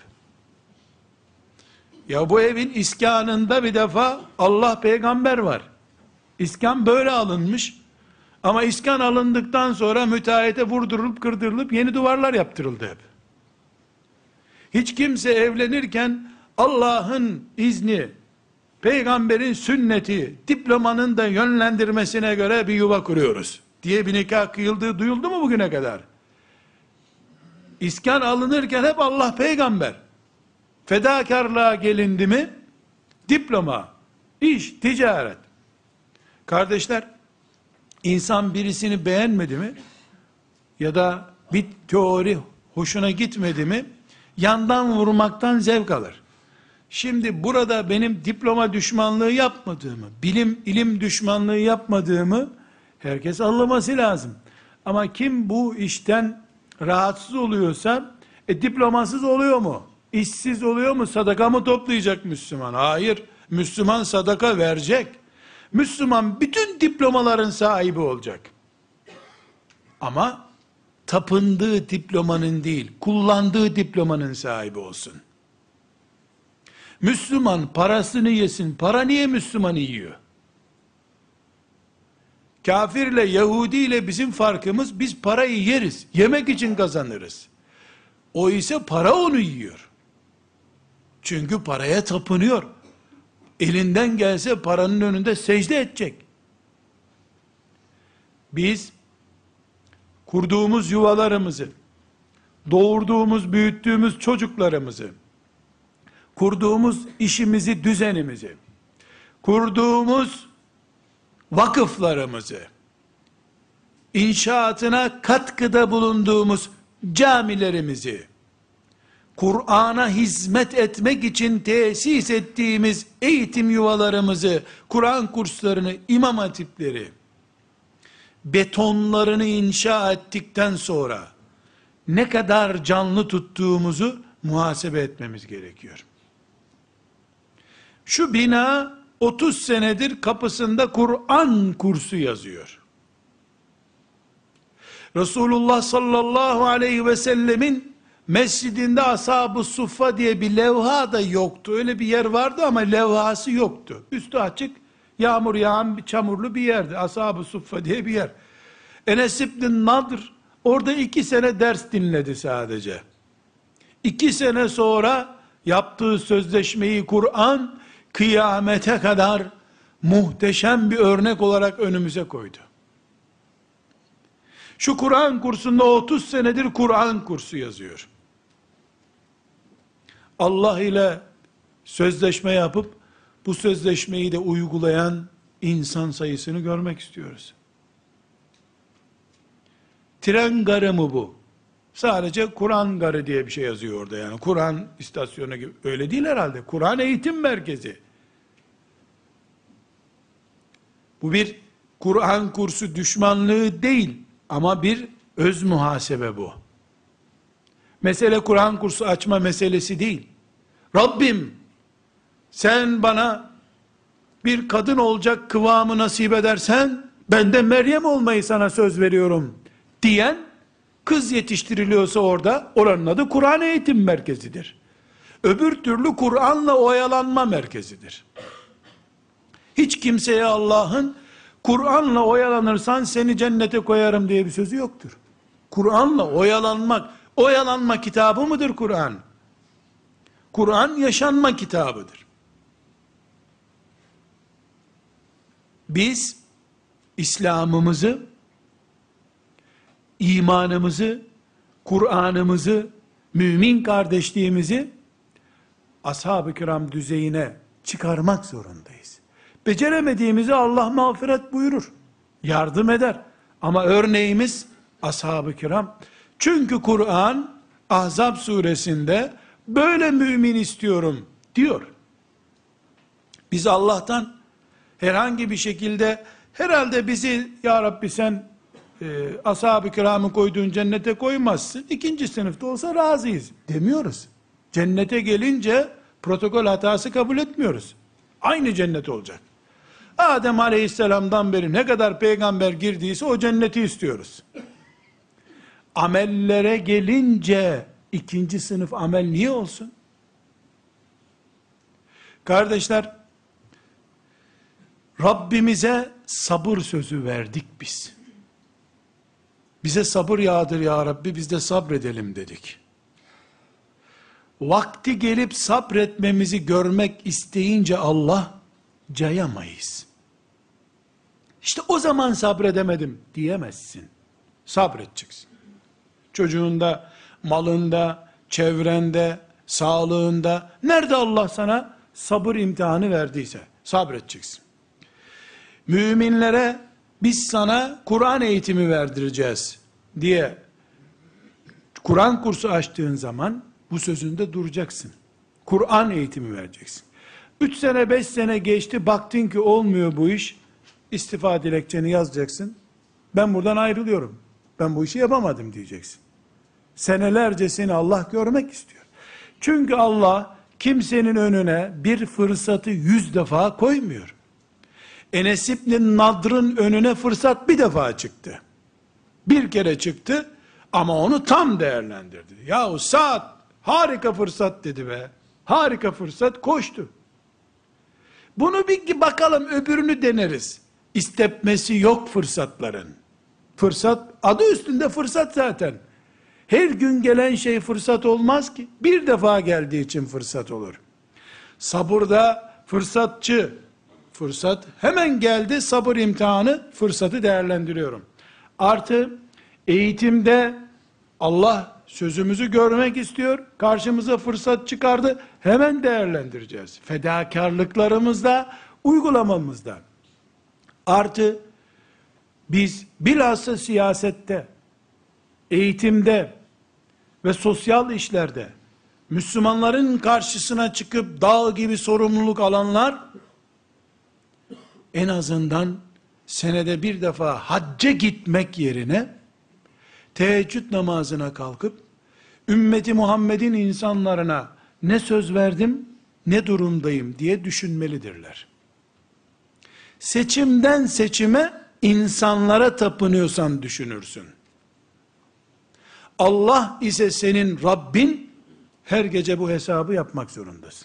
A: Ya bu evin iskanında bir defa Allah peygamber var. İskan böyle alınmış. Ama iskan alındıktan sonra müteahhite vurdurulup kırdırılıp yeni duvarlar yaptırıldı hep. Hiç kimse evlenirken Allah'ın izni, peygamberin sünneti, diplomanın da yönlendirmesine göre bir yuva kuruyoruz diye bir nikah kıyıldığı duyuldu mu bugüne kadar? İskan alınırken hep Allah peygamber. Fedakarlığa gelindi mi, diploma, iş, ticaret. Kardeşler, insan birisini beğenmedi mi, ya da bir teori hoşuna gitmedi mi, yandan vurmaktan zevk alır. Şimdi burada benim diploma düşmanlığı yapmadığımı, ilim düşmanlığı yapmadığımı herkes anlaması lazım. Ama kim bu işten rahatsız oluyorsa, diplomasız oluyor mu? İşsiz oluyor mu? Sadaka mı toplayacak Müslüman? Hayır. Müslüman sadaka verecek. Müslüman bütün diplomaların sahibi olacak. Ama tapındığı diplomanın değil, kullandığı diplomanın sahibi olsun. Müslüman parasını yesin. Para niye Müslümanı yiyor? Kafirle, Yahudiyle bizim farkımız, biz parayı yeriz. Yemek için kazanırız. O ise para onu yiyor. Çünkü paraya tapınıyor. Elinden gelse paranın önünde secde edecek. Biz kurduğumuz yuvalarımızı, doğurduğumuz, büyüttüğümüz çocuklarımızı, kurduğumuz işimizi, düzenimizi, kurduğumuz vakıflarımızı, inşaatına katkıda bulunduğumuz camilerimizi, Kur'an'a hizmet etmek için tesis ettiğimiz eğitim yuvalarımızı, Kur'an kurslarını, imam hatipleri, betonlarını inşa ettikten sonra ne kadar canlı tuttuğumuzu muhasebe etmemiz gerekiyor. Şu bina 30 senedir kapısında Kur'an kursu yazıyor. Resulullah sallallahu aleyhi ve sellemin mescidinde Ashab-ı Suffa diye bir levha da yoktu. Öyle bir yer vardı ama levhası yoktu. Üstü açık, yağmur yağan bir çamurlu bir yerdi. Ashab-ı Suffa diye bir yer. Enes İbn Nadr orada 2 sene ders dinledi sadece. 2 sene sonra yaptığı sözleşmeyi Kur'an kıyamete kadar muhteşem bir örnek olarak önümüze koydu. Şu Kur'an kursunda 30 senedir Kur'an kursu yazıyor. Allah ile sözleşme yapıp bu sözleşmeyi de uygulayan insan sayısını görmek istiyoruz. Tren garı mı bu? Sadece Kur'an garı diye bir şey yazıyor orada yani. Kur'an istasyonu gibi. Öyle değil herhalde. Kur'an eğitim merkezi. Bu bir Kur'an kursu düşmanlığı değil ama bir öz muhasebe bu. Mesele Kur'an kursu açma meselesi değil. Rabbim sen bana bir kadın olacak kıvamı nasip edersen ben de Meryem olmayı sana söz veriyorum diyen kız yetiştiriliyorsa orada oranın adı Kur'an eğitim merkezidir. Öbür türlü Kur'an'la oyalanma merkezidir. Hiç kimseye Allah'ın Kur'an'la oyalanırsan seni cennete koyarım diye bir sözü yoktur. Kur'an'la oyalanma kitabı mıdır Kur'an? Kur'an yaşanma kitabıdır. Biz İslam'ımızı, imanımızı, Kur'an'ımızı, mümin kardeşliğimizi ashab-ı kiram düzeyine çıkarmak zorundayız. Beceremediğimizi Allah mağfiret buyurur. Yardım eder. Ama örneğimiz ashab-ı kiram. Çünkü Kur'an Ahzab suresinde böyle mümin istiyorum diyor. Biz Allah'tan herhangi bir şekilde herhalde bizi ya Rabbi sen ashab-ı kiramı koyduğun cennete koymazsın. 2. sınıfta olsa razıyız demiyoruz. Cennete gelince protokol hatası kabul etmiyoruz. Aynı cennet olacak. Adem aleyhisselamdan beri ne kadar peygamber girdiyse o cenneti istiyoruz. Amellere gelince 2. sınıf amel niye olsun? Kardeşler, Rabbimize sabır sözü verdik biz. Bize sabır yağdır ya Rabbi, biz de sabredelim dedik. Vakti gelip sabretmemizi görmek isteyince Allah, cayamayız. İşte o zaman sabredemedim diyemezsin. Sabredeceksin. Çocuğunda, malında, çevrende, sağlığında, nerede Allah sana sabır imtihanı verdiyse sabredeceksin. Müminlere biz sana Kur'an eğitimi verdireceğiz diye Kur'an kursu açtığın zaman bu sözünde duracaksın. Kur'an eğitimi vereceksin. 3 sene 5 sene geçti, baktın ki olmuyor bu iş, istifa dilekçeni yazacaksın. Ben buradan ayrılıyorum. Ben bu işi yapamadım diyeceksin. Senelerce seni Allah görmek istiyor. Çünkü Allah kimsenin önüne bir fırsatı 100 defa koymuyor. Enes İbn Nadr'ın önüne fırsat bir defa çıktı. Bir kere çıktı. Ama onu tam değerlendirdi. Yahu saat harika fırsat dedi be. Harika fırsat, koştu. Bunu bir bakalım, öbürünü deneriz. İstepmesi yok fırsatların. Fırsat adı üstünde fırsat zaten. Her gün gelen şey fırsat olmaz ki. Bir defa geldiği için fırsat olur. Sabırda fırsatçı. Fırsat hemen geldi, sabır imtihanı, fırsatı değerlendiriyorum. Artı eğitimde Allah sözümüzü görmek istiyor. Karşımıza fırsat çıkardı. Hemen değerlendireceğiz. Fedakarlıklarımızda, uygulamamızda. Artı biz bilhassa siyasette, eğitimde ve sosyal işlerde Müslümanların karşısına çıkıp dağ gibi sorumluluk alanlar, en azından senede bir defa hacca gitmek yerine teheccüd namazına kalkıp ümmeti Muhammed'in insanlarına ne söz verdim, ne durumdayım diye düşünmelidirler. Seçimden seçime insanlara tapınıyorsan düşünürsün. Allah ise senin Rabbin, her gece bu hesabı yapmak zorundasın.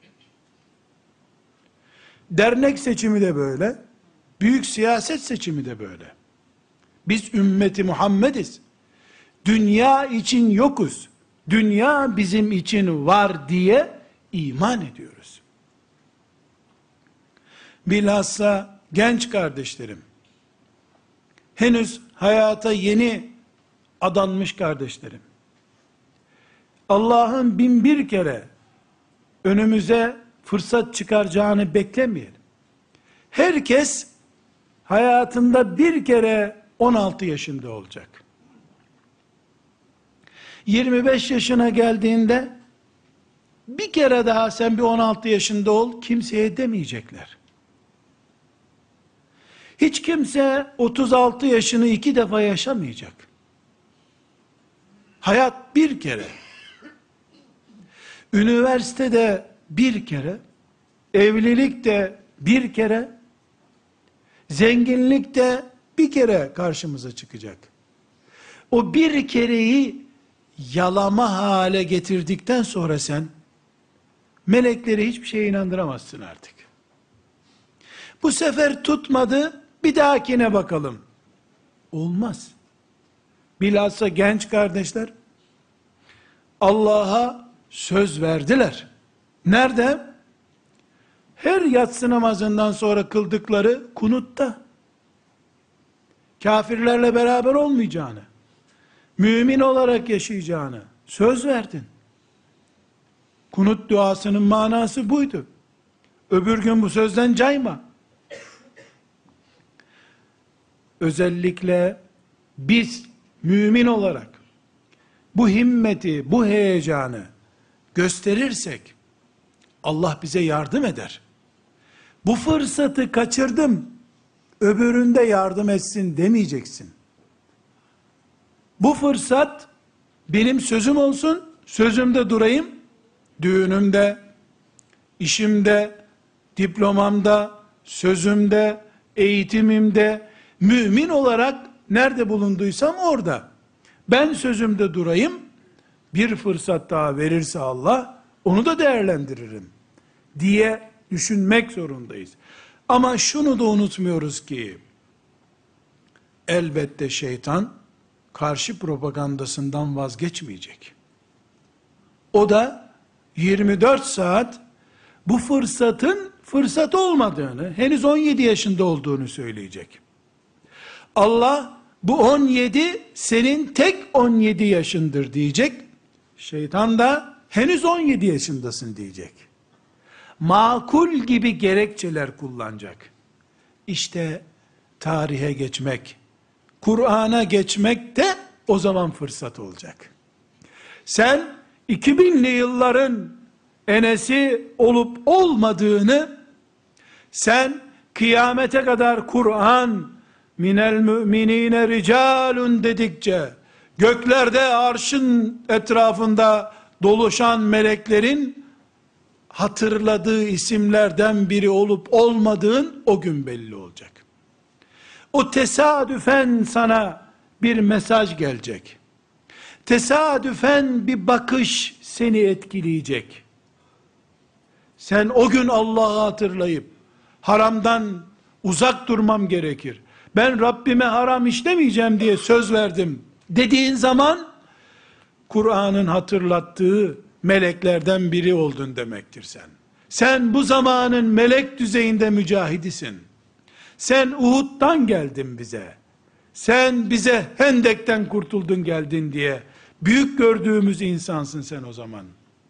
A: Dernek seçimi de böyle, büyük siyaset seçimi de böyle. Biz ümmeti Muhammediz. Dünya için yokuz. Dünya bizim için var diye iman ediyoruz. Bilhassa genç kardeşlerim, henüz hayata yeni adanmış kardeşlerim, Allah'ın bin bir kere önümüze fırsat çıkaracağını beklemeyelim. Herkes hayatında bir kere 16 yaşında olacak. 25 yaşına geldiğinde bir kere daha sen bir 16 yaşında ol, kimseye demeyecekler. Hiç kimse 36 yaşını 2 defa yaşamayacak. Hayat bir kere. Üniversitede bir kere, evlilik de bir kere, zenginlik de bir kere karşımıza çıkacak. O bir kereyi yalama hale getirdikten sonra sen, melekleri hiçbir şeye inandıramazsın artık. Bu sefer tutmadı, bir dahakine bakalım. Olmaz. Bilhassa genç kardeşler, Allah'a söz verdiler. Nerede? Her yatsı namazından sonra kıldıkları kunutta. Kafirlerle beraber olmayacağını, mümin olarak yaşayacağını söz verdin. Kunut duasının manası buydu. Öbür gün bu sözden cayma. Özellikle biz mümin olarak bu himmeti, bu heyecanı gösterirsek Allah bize yardım eder. Bu fırsatı kaçırdım, öbüründe yardım etsin demeyeceksin. Bu fırsat benim sözüm olsun, sözümde durayım, düğünümde, işimde, diplomamda, sözümde, eğitimimde, mümin olarak nerede bulunduysam orada. Ben sözümde durayım, bir fırsat daha verirse Allah, onu da değerlendiririm diye düşünmek zorundayız. Ama şunu da unutmuyoruz ki, elbette şeytan, karşı propagandasından vazgeçmeyecek. O da 24 saat bu fırsatın fırsat olmadığını, henüz 17 yaşında olduğunu söyleyecek. Allah bu 17 senin tek 17 yaşındır diyecek. Şeytan da henüz 17 yaşındasın diyecek. Makul gibi gerekçeler kullanacak. İşte tarihe geçmek, Kur'an'a geçmek de o zaman fırsat olacak. Sen 2000'li yılların Enes'i olup olmadığını, sen kıyamete kadar Kur'an minel müminine ricalun dedikçe, göklerde arşın etrafında dolaşan meleklerin hatırladığı isimlerden biri olup olmadığın o gün belli olacak. O tesadüfen sana bir mesaj gelecek. Tesadüfen bir bakış seni etkileyecek. Sen o gün Allah'ı hatırlayıp, haramdan uzak durmam gerekir, ben Rabbime haram işlemeyeceğim diye söz verdim dediğin zaman, Kur'an'ın hatırlattığı meleklerden biri oldun demektir sen. Sen bu zamanın melek düzeyinde mücahidisin. Sen Uhud'dan geldin bize. Sen bize Hendek'ten kurtuldun geldin diye büyük gördüğümüz insansın sen o zaman.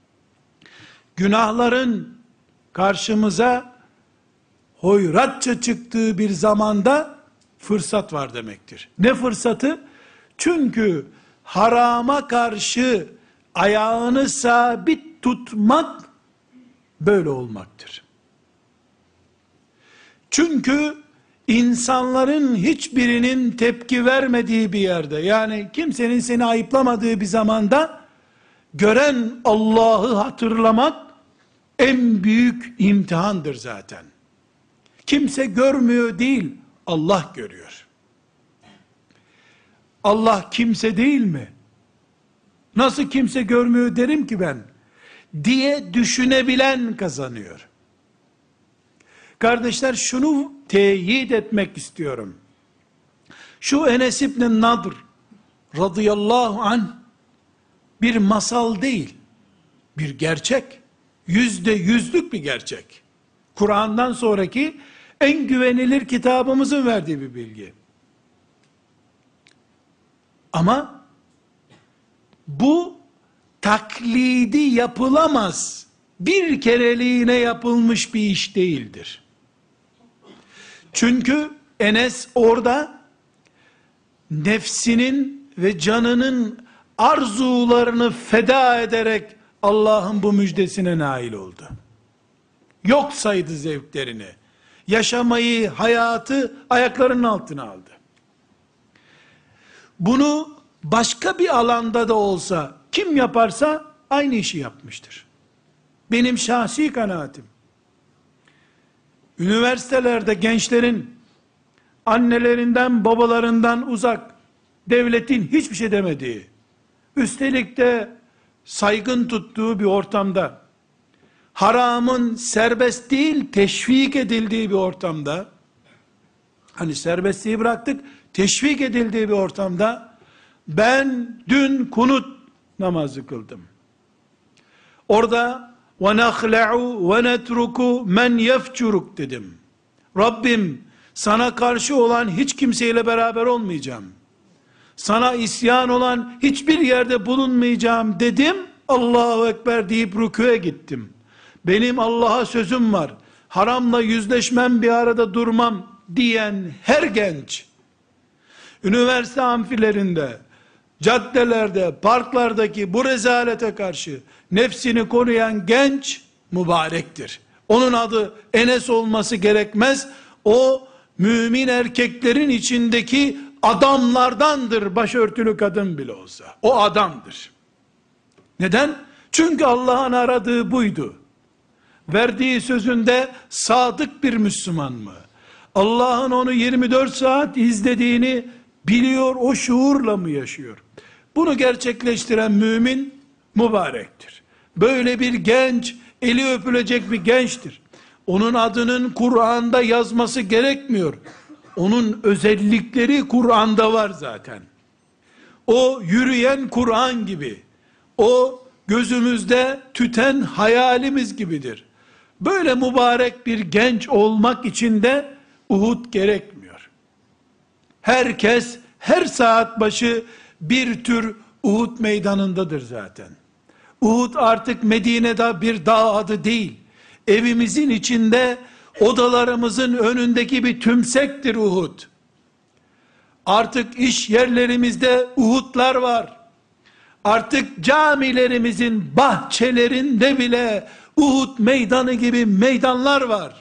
A: Günahların karşımıza hoyratça çıktığı bir zamanda fırsat var demektir. Ne fırsatı? Çünkü harama karşı ayağını sabit tutmak böyle olmaktır. Çünkü insanların hiçbirinin tepki vermediği bir yerde, yani kimsenin seni ayıplamadığı bir zamanda gören Allah'ı hatırlamak en büyük imtihandır zaten. Kimse görmüyor değil, Allah görüyor. Allah kimse değil mi? Nasıl kimse görmüyor derim ki ben, diye düşünebilen kazanıyor. Kardeşler, şunu teyit etmek istiyorum. Şu Enes İbn Nadr radıyallahu anh bir masal değil, bir gerçek. %100'lük bir gerçek. Kur'an'dan sonraki en güvenilir kitabımızın verdiği bir bilgi. Ama bu taklidi yapılamaz, bir kereliğine yapılmış bir iş değildir. Çünkü Enes orada nefsinin ve canının arzularını feda ederek Allah'ın bu müjdesine nail oldu. Yok saydı zevklerini. Yaşamayı, hayatı ayaklarının altına aldı. Bunu başka bir alanda da olsa kim yaparsa aynı işi yapmıştır. Benim şahsi kanaatim. Üniversitelerde gençlerin annelerinden, babalarından uzak, devletin hiçbir şey demediği, üstelik de saygın tuttuğu bir ortamda, haramın serbest değil, teşvik edildiği bir ortamda, hani serbestliği bıraktık, teşvik edildiği bir ortamda, ben dün kunut namazı kıldım. Orada وَنَخْلَعُ وَنَتْرُكُ مَنْ يَفْجُرُكْ dedim. Rabbim, sana karşı olan hiç kimseyle beraber olmayacağım. Sana isyan olan hiçbir yerde bulunmayacağım dedim. Allahu Ekber deyip rükûe gittim. Benim Allah'a sözüm var. Haramla yüzleşmem, bir arada durmam diyen her genç, üniversite amfilerinde, caddelerde, parklardaki bu rezalete karşı nefsini koruyan genç mübarektir. Onun adı Enes olması gerekmez. O mümin erkeklerin içindeki adamlardandır, başörtülü kadın bile olsa. O adamdır. Neden? Çünkü Allah'ın aradığı buydu. Verdiği sözünde sadık bir Müslüman mı? Allah'ın onu 24 saat izlediğini biliyor, o şuurla mı yaşıyor? Bunu gerçekleştiren mümin mübarektir. Böyle bir genç, eli öpülecek bir gençtir. Onun adının Kur'an'da yazması gerekmiyor. Onun özellikleri Kur'an'da var zaten. O yürüyen Kur'an gibi. O gözümüzde tüten hayalimiz gibidir. Böyle mübarek bir genç olmak için de Uhud gerekmiyor. Herkes her saat başı bir tür Uhud meydanındadır zaten. Uhud artık Medine'de bir dağ adı değil. Evimizin içinde, odalarımızın önündeki bir tümsektir Uhud. Artık iş yerlerimizde Uhud'lar var. Artık camilerimizin bahçelerinde bile Uhud meydanı gibi meydanlar var.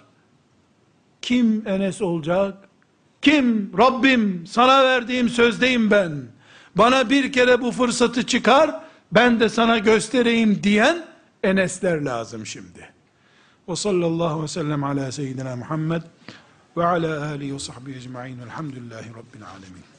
A: Kim Enes olacak? Kim? Rabbim, sana verdiğim sözdeyim ben. Bana bir kere bu fırsatı çıkar, ben de sana göstereyim diyen Enesler lazım şimdi. Ve sallallahu ve sellem ala seyyidina Muhammed ve ala alihi ve sahbihi ecma'in velhamdülillahi rabbil alemin.